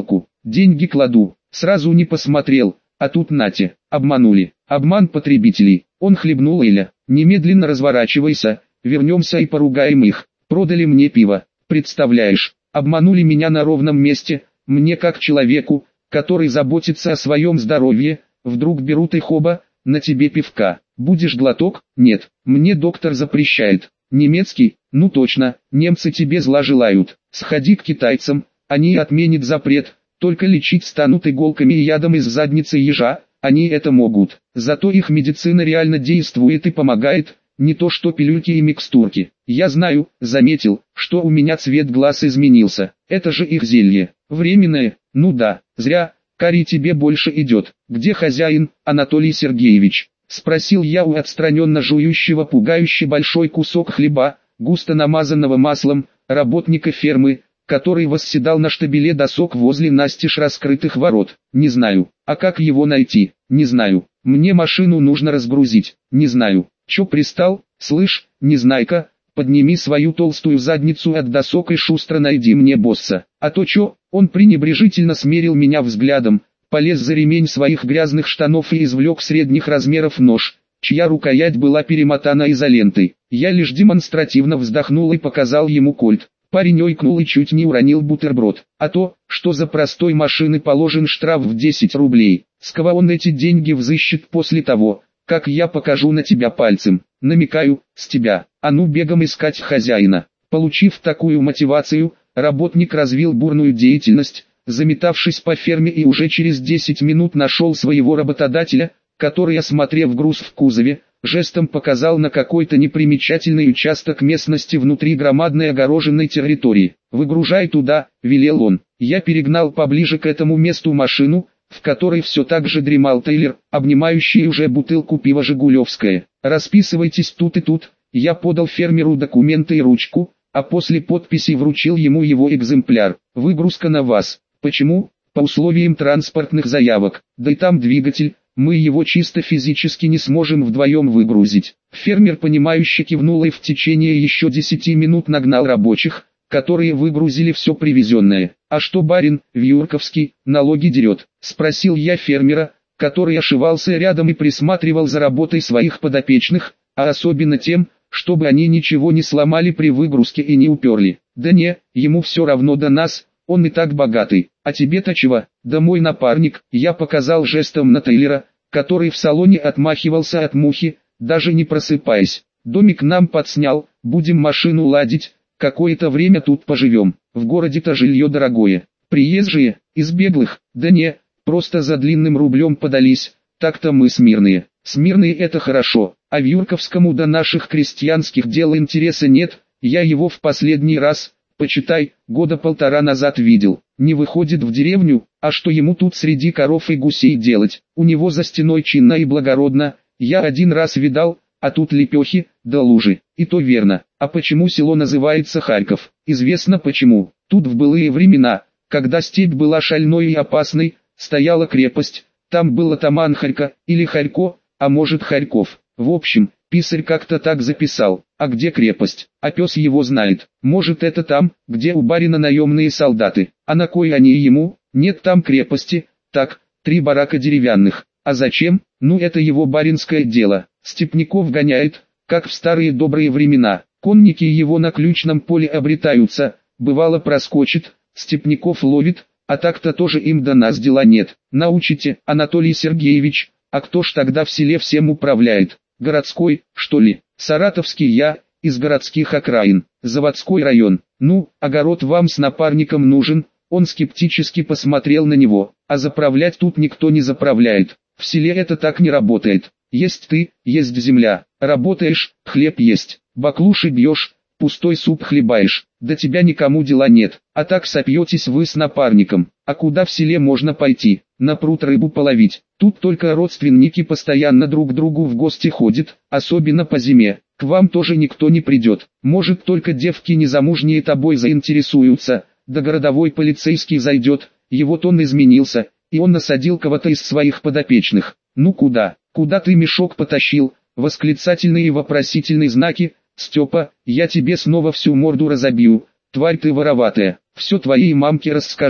деньги кладу, сразу не посмотрел, а тут нате, обманули, обман потребителей, он хлебнул Эля, немедленно разворачивайся, вернемся и поругаем их, продали мне пиво, представляешь, обманули меня на ровном месте, мне как человеку, который заботится о своем здоровье, вдруг берут их оба, на тебе пивка, будешь глоток, нет, мне доктор запрещает, немецкий, ну точно, немцы тебе зла желают, сходи к китайцам, они отменят запрет, только лечить станут иголками и ядом из задницы ежа, они это могут, зато их медицина реально действует и помогает, не то что пилюльки и микстурки. Я знаю, заметил, что у меня цвет глаз изменился, это же их зелье, временное, ну да, зря, карий тебе больше идет. Где хозяин, Анатолий Сергеевич? Спросил я у отстраненно жующего пугающе большой кусок хлеба, густо намазанного маслом, работника фермы, который восседал на штабеле досок возле настежь раскрытых ворот. Не знаю, а как его найти? Не знаю, мне машину нужно разгрузить, не знаю. Чё пристал, слышь, незнайка, подними свою толстую задницу от досок и шустро найди мне босса. А то чё, он пренебрежительно смерил меня взглядом, полез за ремень своих грязных штанов и извлек средних размеров нож, чья рукоять была перемотана изолентой. Я лишь демонстративно вздохнул и показал ему кольт. Парень ойкнул и чуть не уронил бутерброд. А то, что за простой машины положен штраф в 10 рублей. С кого он эти деньги взыщет после того, как я покажу на тебя пальцем? Намекаю, с тебя. А ну бегом искать хозяина. Получив такую мотивацию, работник развил бурную деятельность, заметавшись по ферме, и уже через 10 минут нашел своего работодателя, который, осмотрев груз в кузове, жестом показал на какой-то непримечательный участок местности внутри громадной огороженной территории. «Выгружай туда», — велел он. Я перегнал поближе к этому месту машину, в которой все так же дремал Тейлер, обнимающий уже бутылку пива «Жигулевское». «Расписывайтесь тут и тут», я подал фермеру документы и ручку, а после подписи вручил ему его экземпляр. «Выгрузка на вас». «Почему?» «По условиям транспортных заявок, да и там двигатель, мы его чисто физически не сможем вдвоем выгрузить». Фермер понимающе кивнул и в течение еще 10 минут нагнал рабочих, которые выгрузили все привезенное. «А что барин, Вьюрковский, налоги дерет?» — спросил я фермера, который ошивался рядом и присматривал за работой своих подопечных, а особенно тем, чтобы они ничего не сломали при выгрузке и не уперли. «Да не, ему все равно до нас, он и так богатый. А тебе-то чего?» «Да мой напарник», я показал жестом на Тейлера, который в салоне отмахивался от мухи, даже не просыпаясь. «Домик нам подснял, будем машину ладить, какое-то время тут поживем, в городе-то жилье дорогое. Приезжие, из беглых, да не, просто за длинным рублем подались, так-то мы смирные». «Смирные — это хорошо, а Вьюрковскому до наших крестьянских дел интереса нет, я его в последний раз, почитай, года 1,5 назад видел, не выходит в деревню, а что ему тут среди коров и гусей делать? У него за стеной чинно и благородно, я один раз видал, а тут лепехи, да лужи». «И то верно. А почему село называется Харьков?» «Известно почему. Тут в былые времена, когда степь была шальной и опасной, стояла крепость, там был атаман Харько, или Харько, а может Харьков. В общем, писарь как-то так записал. А где крепость? А пес его знает. Может, это там, где у барина наемные солдаты. А на кой они ему? Нет там крепости. Так, 3 барака деревянных. А зачем? Ну, это его баринское дело. Степняков гоняет, как в старые добрые времена. Конники его на ключном поле обретаются, бывало проскочит, степняков ловит, а так-то тоже им до нас дела нет. Научите, Анатолий Сергеевич, а кто ж тогда в селе всем управляет? Городской, что ли? Саратовский я, из городских окраин. Заводской район. Ну, огород вам с напарником нужен?» Он скептически посмотрел на него. «А заправлять тут никто не заправляет. В селе это так не работает. Есть ты, есть земля. Работаешь, хлеб есть. Баклуши бьешь, пустой суп хлебаешь. До тебя никому дела нет. А так сопьетесь вы с напарником. А куда в селе можно пойти? На пруд рыбу половить. Тут только родственники постоянно друг к другу в гости ходят, особенно по зиме. К вам тоже никто не придет. Может, только девки незамужние тобой заинтересуются. Да городовой полицейский зайдет, его тон изменился, и он насадил кого-то из своих подопечных. «Ну куда? Куда ты мешок потащил?» Восклицательные и вопросительные знаки. «Степа, я тебе снова всю морду разобью, тварь ты вороватая, все твоей мамке расскажу».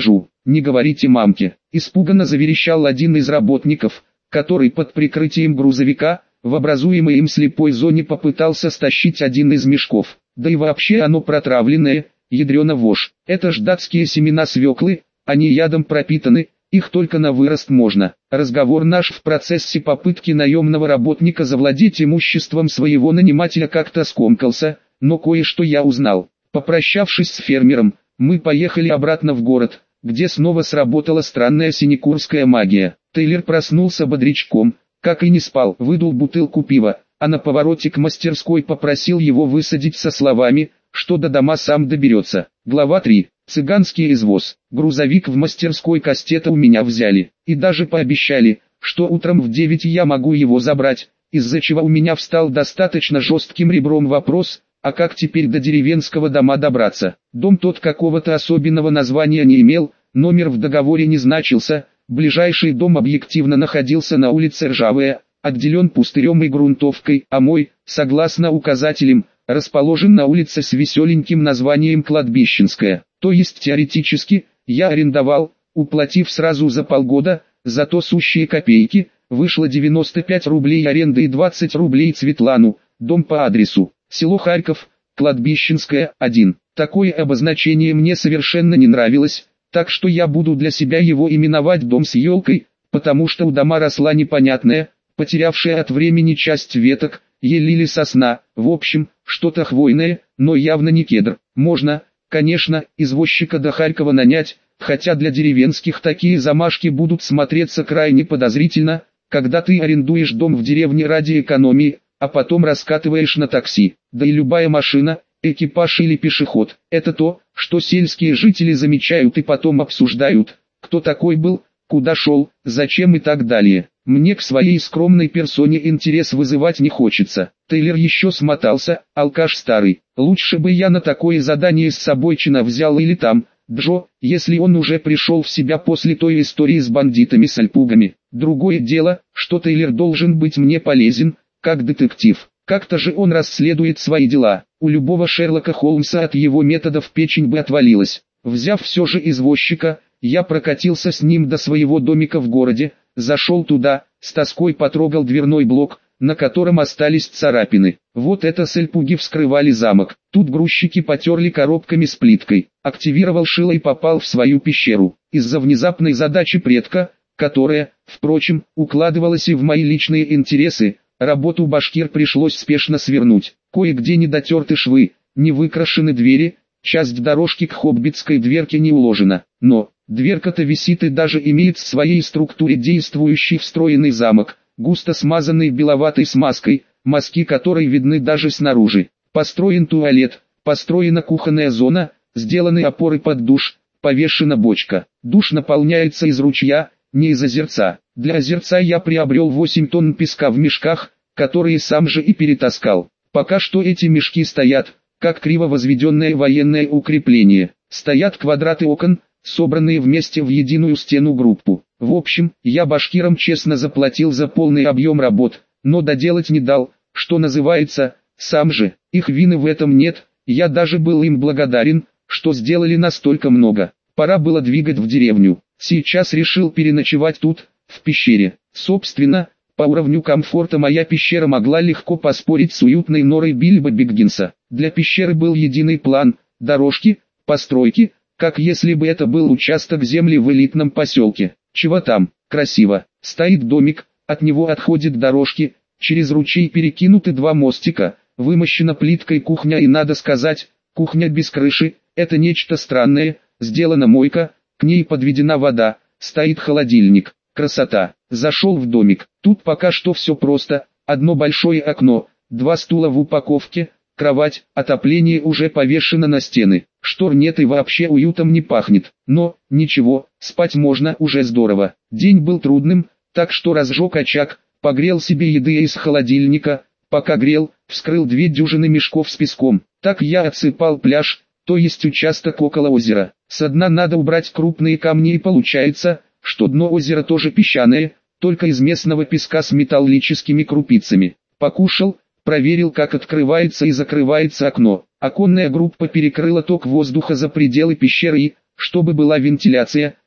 не говорите мамке. Испуганно заверещал один из работников, который под прикрытием грузовика, в образуемой им слепой зоне попытался стащить один из мешков. Да и вообще оно протравленное, ядрёна вошь. Это ж датские семена свеклы, они ядом пропитаны, их только на вырост можно. Разговор наш в процессе попытки наемного работника завладеть имуществом своего нанимателя как-то скомкался, но кое-что я узнал. Попрощавшись с фермером, мы поехали обратно в город, где снова сработала странная синекурская магия. Тейлор проснулся бодрячком, как и не спал, выдул бутылку пива, а на повороте к мастерской попросил его высадить со словами, что до дома сам доберется. Глава 3. Цыганский извоз. Грузовик в мастерской Кастета у меня взяли, и даже пообещали, что утром в 9 я могу его забрать, из-за чего у меня встал достаточно жестким ребром вопрос, а как теперь до деревенского дома добраться? Дом тот какого-то особенного названия не имел, номер в договоре не значился, ближайший дом объективно находился на улице Ржавая, отделен пустырем и грунтовкой, а мой, согласно указателям, расположен на улице с веселеньким названием Кладбищенская. То есть теоретически, я арендовал, уплатив сразу за полгода, зато сущие копейки, вышло 95 рублей аренды и 20 рублей Светлану, дом по адресу, село Харьков, Кладбищенская, 1. Такое обозначение мне совершенно не нравилось, так что я буду для себя его именовать дом с елкой, потому что у дома росла непонятная, потерявшая от времени часть веток, ель или сосна, в общем, что-то хвойное, но явно не кедр. Можно, конечно, извозчика до Харькова нанять, хотя для деревенских такие замашки будут смотреться крайне подозрительно, когда ты арендуешь дом в деревне ради экономии, а потом раскатываешь на такси. Да и любая машина, экипаж или пешеход, это то, что сельские жители замечают и потом обсуждают, кто такой был, куда шел, зачем и так далее. Мне к своей скромной персоне интерес вызывать не хочется. Тейлор еще смотался, алкаш старый. Лучше бы я на такое задание с собой чина взял или там, Джо, если он уже пришел в себя после той истории с бандитами-сальпугами. Другое дело, что Тейлор должен быть мне полезен, как детектив. Как-то же он расследует свои дела. У любого Шерлока Холмса от его методов печень бы отвалилась. Взяв все же извозчика, я прокатился с ним до своего домика в городе, зашел туда, с тоской потрогал дверной блок, на котором остались царапины. Вот это сальпуги вскрывали замок. Тут грузчики потерли коробками с плиткой. Активировал шило и попал в свою пещеру. Из-за внезапной задачи предка, которая, впрочем, укладывалась и в мои личные интересы, работу башкир пришлось спешно свернуть. Кое-где не дотерты швы, не выкрашены двери, часть дорожки к хоббитской дверке не уложена. Но дверка-то висит и даже имеет в своей структуре действующий встроенный замок, густо смазанный беловатой смазкой, мазки которой видны даже снаружи. Построен туалет, построена кухонная зона, сделаны опоры под душ, повешена бочка. Душ наполняется из ручья, не из озерца. Для озерца я приобрел 8 тонн песка в мешках, которые сам же и перетаскал. Пока что эти мешки стоят, как криво возведенное военное укрепление. Стоят квадраты окон, собранные вместе в единую стену группу. В общем, я башкирам честно заплатил за полный объем работ, но доделать не дал, что называется, сам же. Их вины в этом нет, я даже был им благодарен, что сделали настолько много. Пора было двигать в деревню. Сейчас решил переночевать тут, в пещере. Собственно, по уровню комфорта моя пещера могла легко поспорить с уютной норой Бильбо Биггинса. Для пещеры был единый план, дорожки, постройки, как если бы это был участок земли в элитном поселке. Чего там, красиво. Стоит домик, от него отходят дорожки, через ручей перекинуты 2 мостика, вымощена плиткой кухня и надо сказать, кухня без крыши, это нечто странное, сделана мойка, к ней подведена вода, стоит холодильник. Красота. Зашел в домик. Тут пока что все просто. Одно большое окно, 2 стула в упаковке, кровать, отопление уже повешено на стены. Штор нет и вообще уютом не пахнет. Но, ничего, спать можно, уже здорово. День был трудным, так что разжег очаг, погрел себе еды из холодильника. Пока грел, вскрыл 2 дюжины мешков с песком. Так я отсыпал пляж, то есть участок около озера. Со дна надо убрать крупные камни и получается, что дно озера тоже песчаное, только из местного песка с металлическими крупицами. Покушал, проверил, как открывается и закрывается окно. Оконная группа перекрыла ток воздуха за пределы пещеры и, чтобы была вентиляция,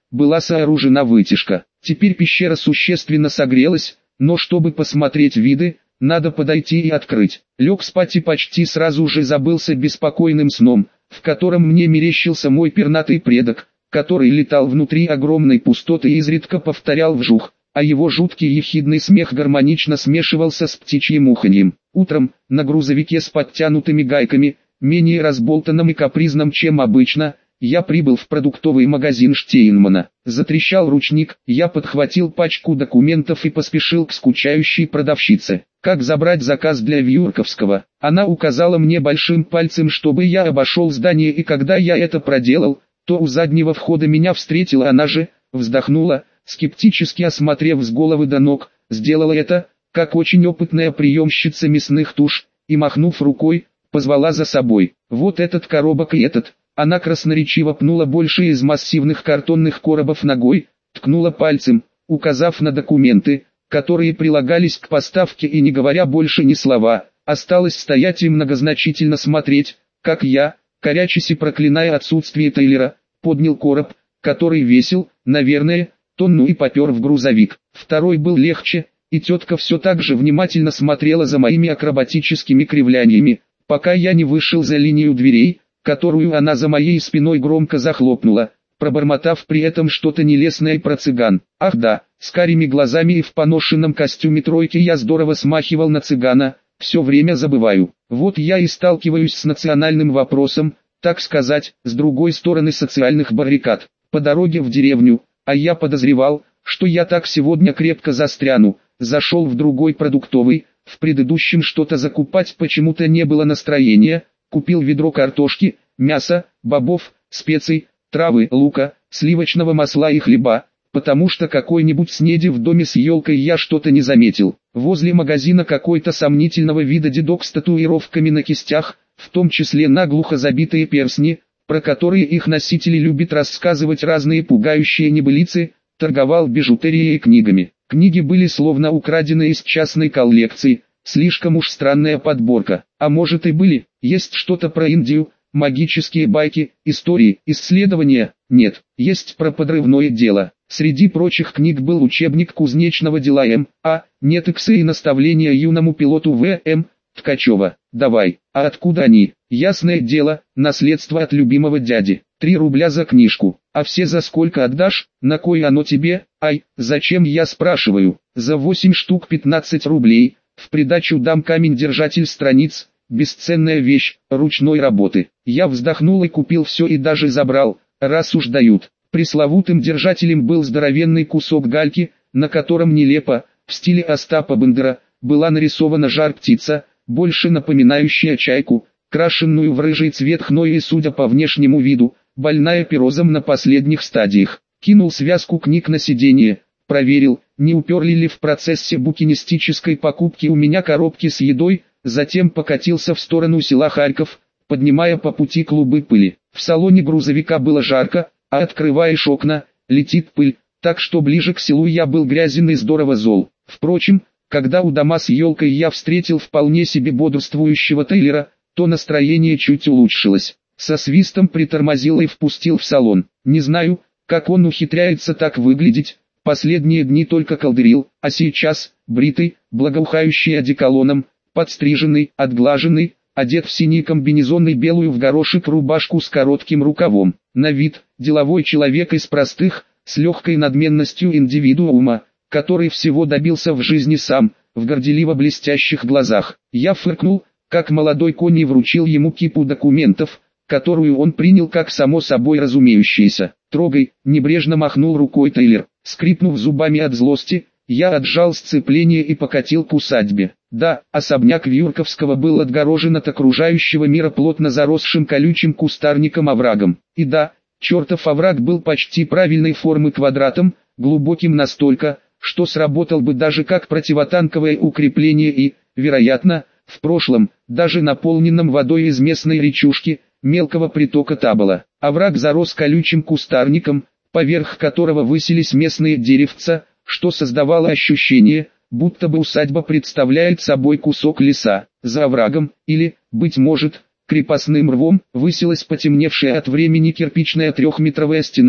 была сооружена вытяжка. Теперь пещера существенно согрелась, но чтобы посмотреть виды, надо подойти и открыть. Лег спать и почти сразу же забылся беспокойным сном, в котором мне мерещился мой пернатый предок, который летал внутри огромной пустоты и изредка повторял вжух, а его жуткий ехидный смех гармонично смешивался с птичьим уханьем. Утром, на грузовике с подтянутыми гайками, менее разболтанном и капризном, чем обычно, я прибыл в продуктовый магазин Штейнмана. Затрещал ручник, я подхватил пачку документов и поспешил к скучающей продавщице. Как забрать заказ для Вьюрковского? Она указала мне большим пальцем, чтобы я обошел здание, и когда я это проделал, то у заднего входа меня встретила она же, вздохнула, скептически осмотрев с головы до ног, сделала это, как очень опытная приемщица мясных туш, и, махнув рукой, позвала за собой. Вот этот коробок и этот. Она красноречиво пнула больше из массивных картонных коробов ногой, ткнула пальцем, указав на документы, которые прилагались к поставке, и, не говоря больше ни слова, осталось стоять и многозначительно смотреть, как я, корячась и проклиная отсутствие Тейлера, поднял короб, который весил, наверное, тонну, и попер в грузовик. Второй был легче, и тетка все так же внимательно смотрела за моими акробатическими кривляниями, пока я не вышел за линию дверей, которую она за моей спиной громко захлопнула, пробормотав при этом что-то нелестное про цыган. Ах да, с карими глазами и в поношенном костюме тройки я здорово смахивал на цыгана, все время забываю. Вот я и сталкиваюсь с национальным вопросом, так сказать, с другой стороны социальных баррикад. По дороге в деревню, а я подозревал, что я так сегодня крепко застряну, зашел в другой продуктовый, в предыдущем что-то закупать почему-то не было настроения, купил ведро картошки, мяса, бобов, специй, травы, лука, сливочного масла и хлеба, потому что какой-нибудь снеди в доме с елкой я что-то не заметил. Возле магазина какой-то сомнительного вида дедок с татуировками на кистях, в том числе наглухо забитые перстни, про которые их носители любят рассказывать разные пугающие небылицы, торговал бижутерией и книгами. Книги были словно украдены из частной коллекции, слишком уж странная подборка. А может и были, есть что-то про Индию, магические байки, истории, исследования, нет, есть про подрывное дело. Среди прочих книг был учебник кузнечного дела М.А., Нетекса и наставления юному пилоту В.М. Ткачева. Давай, а откуда они? Ясное дело, наследство от любимого дяди. 3 рубля за книжку. А все за сколько отдашь? На кой оно тебе? Ай, зачем, я спрашиваю? За 8 штук 15 рублей. В придачу дам камень-держатель страниц. Бесценная вещь, ручной работы. Я вздохнул и купил все и даже забрал, раз уж дают. Пресловутым держателем был здоровенный кусок гальки, на котором нелепо, в стиле Остапа Бендера, была нарисована жар-птица, больше напоминающая чайку, крашенную в рыжий цвет хной и, судя по внешнему виду, больная пирозом на последних стадиях. Кинул связку книг на сиденье, проверил, не уперли ли в процессе букинистической покупки у меня коробки с едой, затем покатился в сторону села Харьков, поднимая по пути клубы пыли. В салоне грузовика было жарко, а открываешь окна, летит пыль, так что ближе к селу я был грязен и здорово зол. Впрочем, когда у дома с елкой я встретил вполне себе бодрствующего Тейлера, то настроение чуть улучшилось. Со свистом притормозил и впустил в салон. Не знаю, как он ухитряется так выглядеть, последние дни только колдырил, а сейчас, бритый, благоухающий одеколоном, подстриженный, отглаженный, одет в синий комбинезон и белую в горошек рубашку с коротким рукавом. На вид, деловой человек из простых, с легкой надменностью индивидуума, который всего добился в жизни сам, в горделиво блестящих глазах. Я фыркнул, как молодой конь, и вручил ему кипу документов, которую он принял как само собой разумеющееся. «Трогай», — небрежно махнул рукой Тейлер. Скрипнув зубами от злости, я отжал сцепление и покатил к усадьбе. Да, особняк Вьюрковского был отгорожен от окружающего мира плотно заросшим колючим кустарником оврагом. И да, чертов овраг был почти правильной формы квадратом, глубоким настолько, что сработал бы даже как противотанковое укрепление и, вероятно, в прошлом, даже наполненном водой из местной речушки, мелкого притока Табола. Овраг зарос колючим кустарником, поверх которого высились местные деревца, что создавало ощущение, будто бы усадьба представляет собой кусок леса. За оврагом, или, быть может, крепостным рвом, высилась потемневшая от времени кирпичная 3-метровая стена,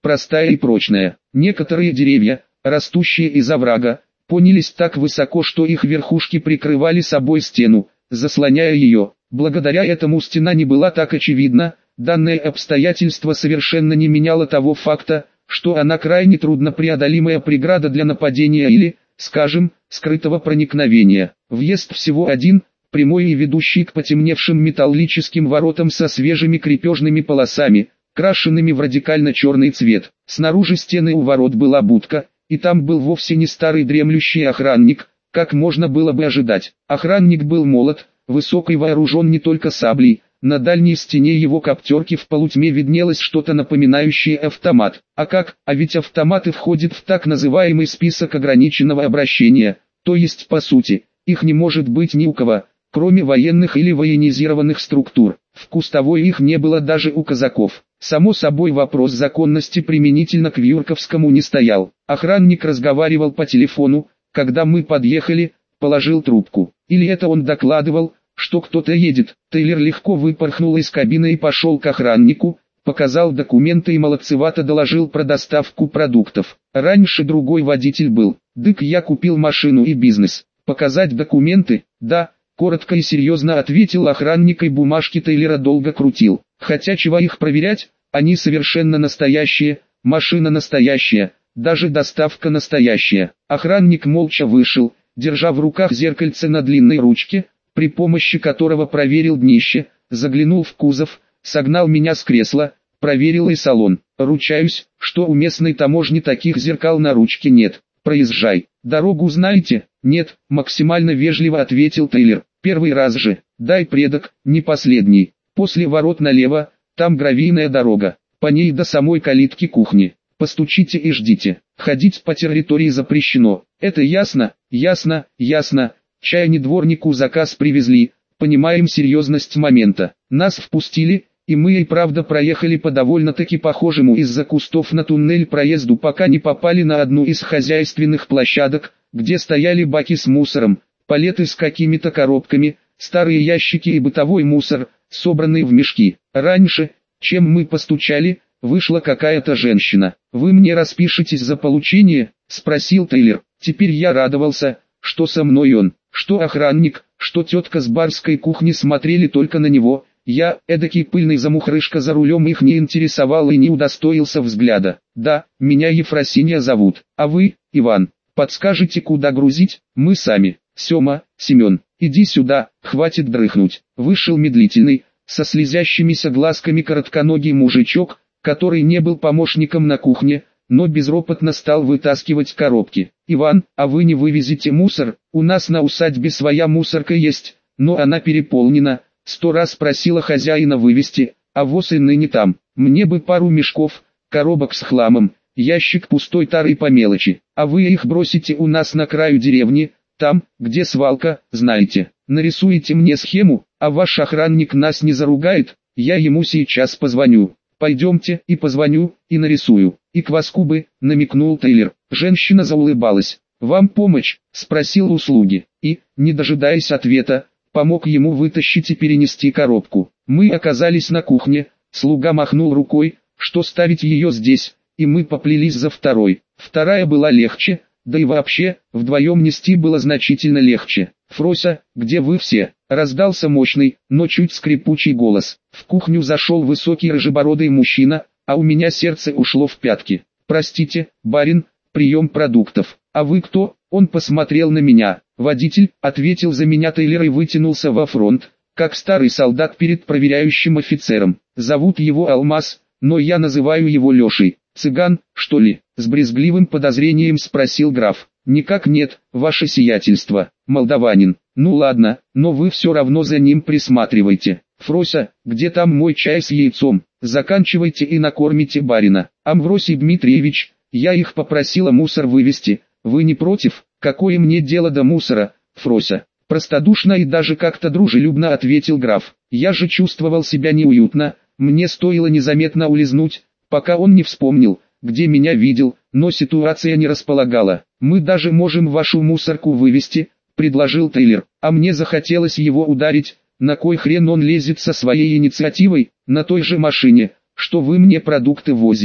простая и прочная. Некоторые деревья, растущие из оврага, поднялись так высоко, что их верхушки прикрывали собой стену, заслоняя ее. Благодаря этому стена не была так очевидна. Данное обстоятельство совершенно не меняло того факта, что она крайне труднопреодолимая преграда для нападения или, скажем, скрытого проникновения. Въезд всего один, прямой и ведущий к потемневшим металлическим воротам со свежими крепежными полосами, крашенными в радикально черный цвет. Снаружи стены у ворот была будка, и там был вовсе не старый дремлющий охранник, как можно было бы ожидать. Охранник был молод, высок и вооружен не только саблей. На дальней стене его коптерки в полутьме виднелось что-то напоминающее автомат. А ведь автоматы входят в так называемый список ограниченного обращения, то есть по сути, их не может быть ни у кого, кроме военных или военизированных структур. В Кустовой их не было даже у казаков. Само собой вопрос законности применительно к Вьюрковскому не стоял. Охранник разговаривал по телефону, когда мы подъехали, положил трубку. Или это он докладывал, что кто-то едет. Тейлор легко выпорхнул из кабины и пошел к охраннику, показал документы и молодцевато доложил про доставку продуктов. Раньше другой водитель был. Дык, я купил машину и бизнес. Показать документы? Да, коротко и серьезно ответил охранник, и бумажки Тейлора долго крутил. Хотя чего их проверять, они совершенно настоящие, машина настоящая, даже доставка настоящая. Охранник молча вышел, держа в руках зеркальце на длинной ручке, при помощи которого проверил днище, заглянул в кузов, согнал меня с кресла, проверил и салон. Ручаюсь, что у местной таможни таких зеркал на ручке нет. Проезжай. Дорогу знаете? Нет, максимально вежливо ответил Тейлор. Первый раз же. Дай, предок, не последний. После ворот налево, там гравийная дорога. По ней до самой калитки кухни. Постучите и ждите. Ходить по территории запрещено. Это ясно? Ясно, ясно. Чай дворнику заказ привезли, понимаем серьезность момента. Нас впустили, и мы и правда проехали по довольно-таки похожему из-за кустов на туннель проезду, пока не попали на одну из хозяйственных площадок, где стояли баки с мусором, палеты с какими-то коробками, старые ящики и бытовой мусор, собранные в мешки. Раньше, чем мы постучали, вышла какая-то женщина. «Вы мне распишитесь за получение?» – спросил Тейлор. Теперь я радовался, что со мной он. Что охранник, что тетка с барской кухни смотрели только на него. Я, эдакий пыльный замухрышка за рулем, их не интересовал и не удостоился взгляда. «Да, меня Ефросинья зовут. А вы, Иван, подскажете, куда грузить?» «Мы сами. Сема, Семен, иди сюда, хватит дрыхнуть». Вышел медлительный, со слезящимися глазками коротконогий мужичок, который не был помощником на кухне, но безропотно стал вытаскивать коробки. «Иван, а вы не вывезете мусор? У нас на усадьбе своя мусорка есть, но она переполнена. 100 раз просила хозяина вывезти, а воз и ныне там. Мне бы пару мешков, коробок с хламом, ящик пустой тары по мелочи. А вы их бросите у нас на краю деревни, там, где свалка, знаете. Нарисуете мне схему, а ваш охранник нас не заругает, я ему сейчас позвоню. Пойдемте, и позвоню, и нарисую. И кваску бы», — намекнул Тейлор. Женщина заулыбалась. «Вам помочь?» — спросил услуги. И, не дожидаясь ответа, помог ему вытащить и перенести коробку. Мы оказались на кухне, слуга махнул рукой, что ставить ее здесь, и мы поплелись за второй. Вторая была легче, да и вообще, вдвоем нести было значительно легче. «Фрося, где вы все?» — раздался мощный, но чуть скрипучий голос. В кухню зашел высокий рыжебородый мужчина, а у меня сердце ушло в пятки. «Простите, барин, прием продуктов. А вы кто?» Он посмотрел на меня. «Водитель», — ответил за меня Тейлор и вытянулся во фронт, как старый солдат перед проверяющим офицером. «Зовут его Алмаз, но я называю его Лешей». «Цыган, что ли?» — с брезгливым подозрением спросил граф. «Никак нет, ваше сиятельство, молдаванин». «Ну ладно, но вы все равно за ним присматривайте. Фрося, где там мой чай с яйцом? Заканчивайте и накормите барина». «Амвросий Дмитриевич, я их попросила мусор вывезти. Вы не против?» «Какое мне дело до мусора, Фрося?» Простодушно и даже как-то дружелюбно ответил граф. Я же чувствовал себя неуютно, мне стоило незаметно улизнуть, пока он не вспомнил, где меня видел, но ситуация не располагала. «Мы даже можем вашу мусорку вывезти», — предложил Тейлор, а мне захотелось его ударить. На кой хрен он лезет со своей инициативой, на той же машине, что вы мне продукты возите?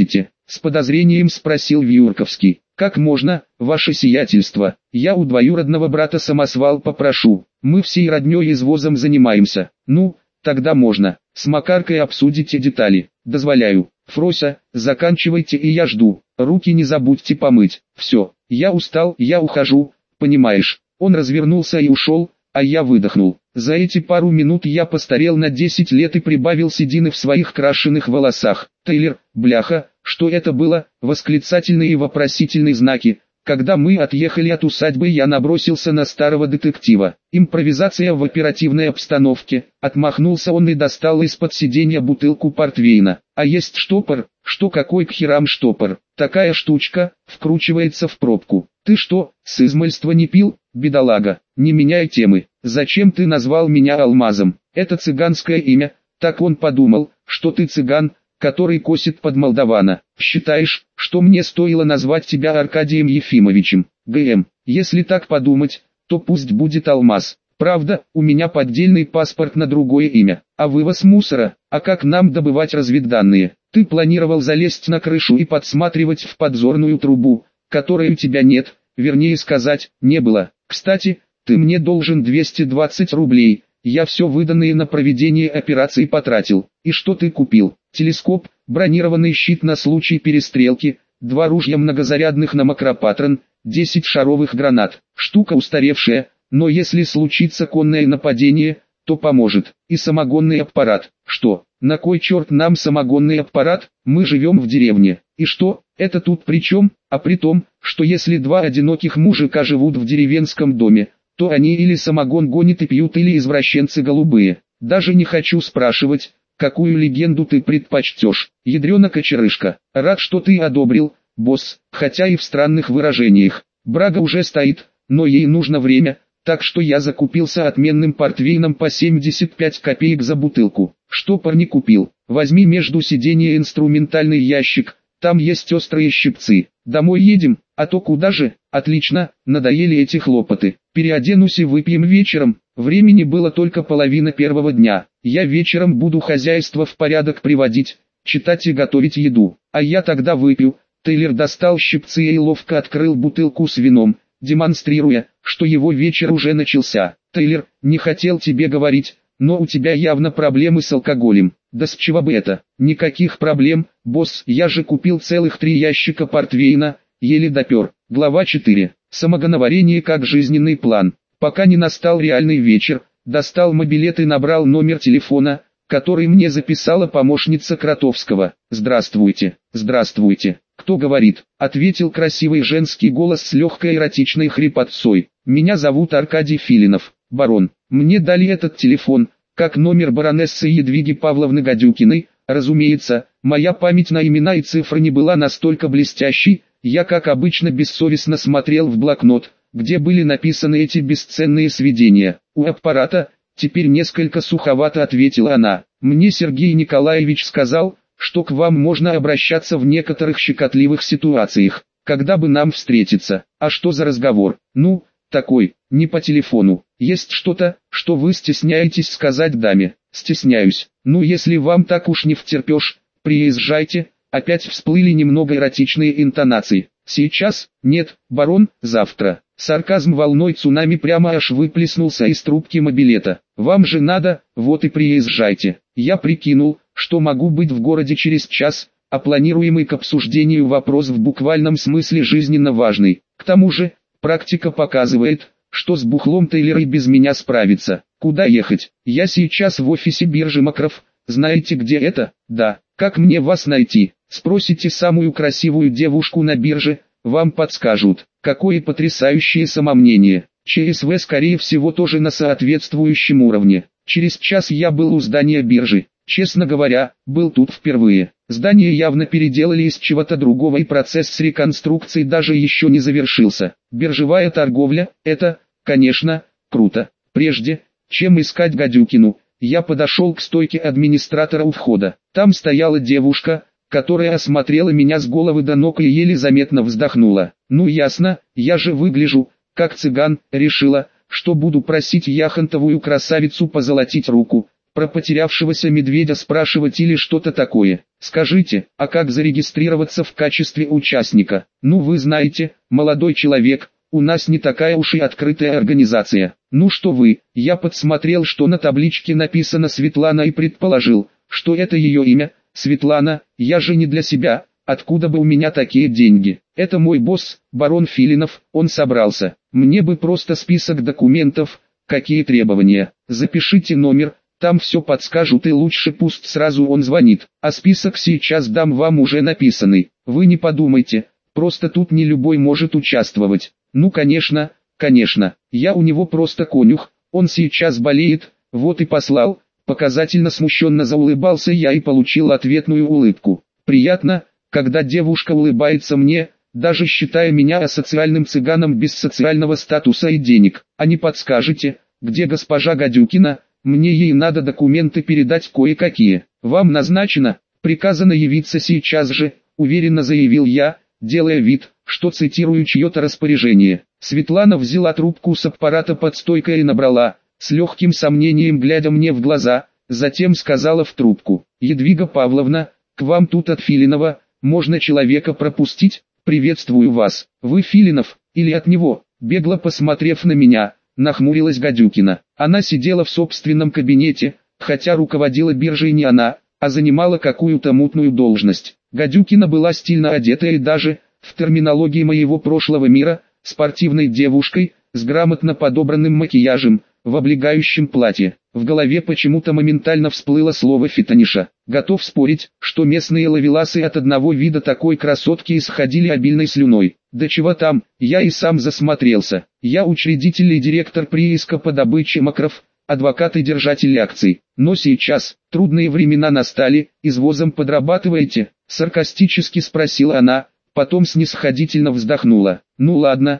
С подозрением спросил Вьюрковский. Как можно, ваше сиятельство, я у двоюродного брата самосвал попрошу, мы всей роднёй извозом занимаемся. Ну, тогда можно, с Макаркой обсудите детали, дозволяю. Фрося, заканчивайте и я жду, руки не забудьте помыть. Все, я устал, я ухожу, понимаешь. Он развернулся и ушел, а я выдохнул. За эти пару минут я постарел на 10 лет и прибавил седины в своих крашеных волосах. Тейлор, бляха, что это было? Восклицательные и вопросительные знаки. Когда мы отъехали от усадьбы, я набросился на старого детектива. Импровизация в оперативной обстановке. Отмахнулся он и достал из-под сиденья бутылку портвейна. А есть штопор? Что какой к херам штопор? Такая штучка, вкручивается в пробку. Ты что, с измальства не пил, бедолага? Не меняй темы. Зачем ты назвал меня Алмазом? Это цыганское имя. Так он подумал, что ты цыган, который косит под молдавана. Считаешь, что мне стоило назвать тебя Аркадием Ефимовичем? ГМ. Если так подумать, то пусть будет Алмаз. Правда, у меня поддельный паспорт на другое имя. А вывоз мусора? А как нам добывать разведданные? Ты планировал залезть на крышу и подсматривать в подзорную трубу, которой у тебя нет, вернее сказать, не было. Кстати, ты мне должен 220 рублей. Я все выданные на проведение операции потратил. И что ты купил? Телескоп, бронированный щит на случай перестрелки, 2 ружья многозарядных на макропатрон, 10 шаровых гранат. Штука устаревшая, но если случится конное нападение, то поможет. И самогонный аппарат. Что, на кой черт нам самогонный аппарат? Мы живем в деревне. И что, это тут при чем? А при том, что если 2 одиноких мужика живут в деревенском доме, то они или самогон гонят и пьют, или извращенцы голубые. Даже не хочу спрашивать, какую легенду ты предпочтешь. Ядрёна-кочерышка, рад, что ты одобрил, босс, хотя и в странных выражениях. Брага уже стоит, но ей нужно время, так что я закупился отменным портвейном по 75 копеек за бутылку. Штопор не купил. Возьми между сиденья инструментальный ящик, там есть острые щипцы. Домой едем, а то куда же? Отлично, надоели эти хлопоты. Переоденусь и выпьем вечером. Времени было только половина первого дня. Я вечером буду хозяйство в порядок приводить, читать и готовить еду. А я тогда выпью. Тейлор достал щипцы и ловко открыл бутылку с вином, демонстрируя, что его вечер уже начался. Тейлор, не хотел тебе говорить, но у тебя явно проблемы с алкоголем. Да с чего бы это? Никаких проблем, босс, я же купил целых 3 ящика портвейна, еле допер. Глава 4. Самогоноварение как жизненный план. Пока не настал реальный вечер, достал мобилет и набрал номер телефона, который мне записала помощница Кротовского. «Здравствуйте, здравствуйте. Кто говорит?» — ответил красивый женский голос с легкой эротичной хрипотцой. «Меня зовут Аркадий Филинов, барон. Мне дали этот телефон, как номер баронессы Едвиги Павловны Гадюкиной. Разумеется, моя память на имена и цифры не была настолько блестящей, я как обычно бессовестно смотрел в блокнот, где были написаны эти бесценные сведения. У аппарата, теперь несколько суховато ответила она. Мне Сергей Николаевич сказал, что к вам можно обращаться в некоторых щекотливых ситуациях, когда бы нам встретиться. А что за разговор? Ну, такой, не по телефону. Есть что-то, что вы стесняетесь сказать даме? Стесняюсь. Ну если вам так уж не втерпешь, приезжайте. Опять всплыли немного эротичные интонации. Сейчас? Нет, барон, завтра. Сарказм волной цунами прямо аж выплеснулся из трубки мобилета. Вам же надо, вот и приезжайте. Я прикинул, что могу быть в городе через час, а планируемый к обсуждению вопрос в буквальном смысле жизненно важный. К тому же, практика показывает, что с бухлом Тейлор и без меня справится. Куда ехать? Я сейчас в офисе биржи Макров. Знаете, где это? Да. Как мне вас найти? Спросите самую красивую девушку на бирже, вам подскажут. Какое потрясающее самомнение. ЧСВ скорее всего тоже на соответствующем уровне. Через час я был у здания биржи. Честно говоря, был тут впервые. Здание явно переделали из чего-то другого и процесс с реконструкцией даже еще не завершился. Биржевая торговля, это, конечно, круто. Прежде, чем искать Гадюкину, я подошел к стойке администратора у входа. Там стояла девушка, которая осмотрела меня с головы до ног и еле заметно вздохнула. Ну ясно, я же выгляжу, как цыган, решила, что буду просить яхонтовую красавицу позолотить руку. про потерявшегося медведя спрашивать или что-то такое. Скажите, а как зарегистрироваться в качестве участника? Ну вы знаете, молодой человек, у нас не такая уж и открытая организация. Ну что вы, я подсмотрел, что на табличке написано Светлана и предположил, что это ее имя. Светлана, я же не для себя, откуда бы у меня такие деньги? Это мой босс, барон Филинов, он собрался. Мне бы просто список документов, какие требования. Запишите номер, там все подскажут и лучше пусть сразу он звонит. А список сейчас дам вам уже написанный. Вы не подумайте, просто тут не любой может участвовать. Ну конечно, я у него просто конюх, он сейчас болеет, вот и послал. Показательно смущенно заулыбался я и получил ответную улыбку. Приятно, когда девушка улыбается мне, даже считая меня асоциальным цыганом без социального статуса и денег. А не подскажете, где госпожа Гадюкина? Мне ей надо документы передать кое-какие. Вам назначено, приказано явиться сейчас же, уверенно заявил я, делая вид, что цитирую чье-то распоряжение. Светлана взяла трубку с аппарата под стойкой и набрала, с легким сомнением глядя мне в глаза, затем сказала в трубку: «Едвига Павловна, к вам тут от Филинова, можно человека пропустить? Приветствую вас. Вы Филинов, или от него?» Бегло посмотрев на меня, нахмурилась Гадюкина. Она сидела в собственном кабинете, хотя руководила биржей не она, а занимала какую-то мутную должность. Гадюкина была стильно одета и даже, в терминологии моего прошлого мира, спортивной девушкой, с грамотно подобранным макияжем, в облегающем платье. В голове почему-то моментально всплыло слово «фитониша». Готов спорить, что местные ловеласы от одного вида такой красотки исходили обильной слюной. Да чего там, я и сам засмотрелся. Я учредитель и директор прииска по добыче макров, адвокат и держатель акций. Но сейчас, трудные времена настали, извозом подрабатываете? Саркастически спросила она, потом снисходительно вздохнула. Ну ладно,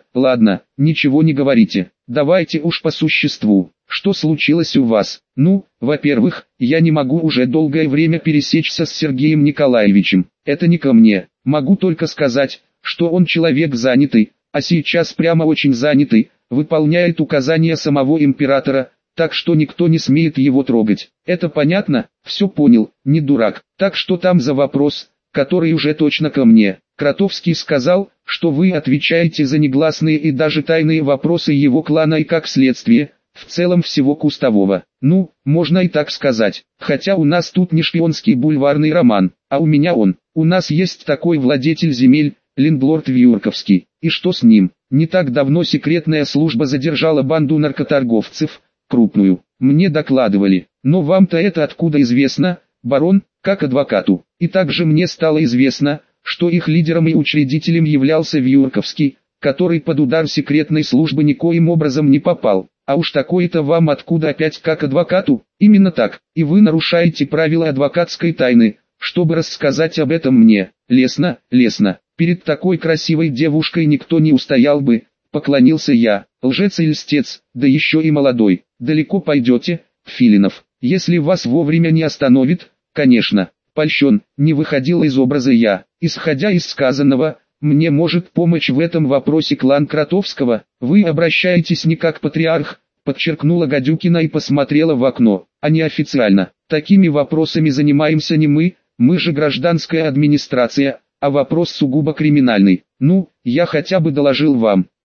ничего не говорите. Давайте уж по существу. Что случилось у вас? Ну, во-первых, я не могу уже долгое время пересечься с Сергеем Николаевичем. Это не ко мне. Могу только сказать, что он человек занятый, а сейчас прямо очень занятый, выполняет указания самого императора, так что никто не смеет его трогать. Это понятно? Все понял, не дурак. Так что там за вопрос, который уже точно ко мне? Кротовский сказал, что вы отвечаете за негласные и даже тайные вопросы его клана и как следствие, в целом всего Кустового. Ну, можно и так сказать, хотя у нас тут не шпионский бульварный роман, а у меня он. У нас есть такой владетель земель, лендлорд Вьюрковский. И что с ним? Не так давно секретная служба задержала банду наркоторговцев, крупную. Мне докладывали. Но вам-то это откуда известно, барон, как адвокату? И также мне стало известно, что их лидером и учредителем являлся Вьюрковский, который под удар секретной службы никоим образом не попал. А уж такое-то вам откуда опять как адвокату? Именно так. И вы нарушаете правила адвокатской тайны, чтобы рассказать об этом мне. Лестно. Перед такой красивой девушкой никто не устоял бы, поклонился я. Лжец и льстец, да еще и молодой. Далеко пойдете, Филинов, если вас вовремя не остановит, конечно. Польщен, не выходил из образа я. Исходя из сказанного, мне может помочь в этом вопросе клан Кротовского. Вы обращаетесь не как патриарх, подчеркнула Гадюкина и посмотрела в окно, а не официально. Такими вопросами занимаемся не мы же гражданская администрация, а вопрос сугубо криминальный. Ну, я хотя бы доложил вам,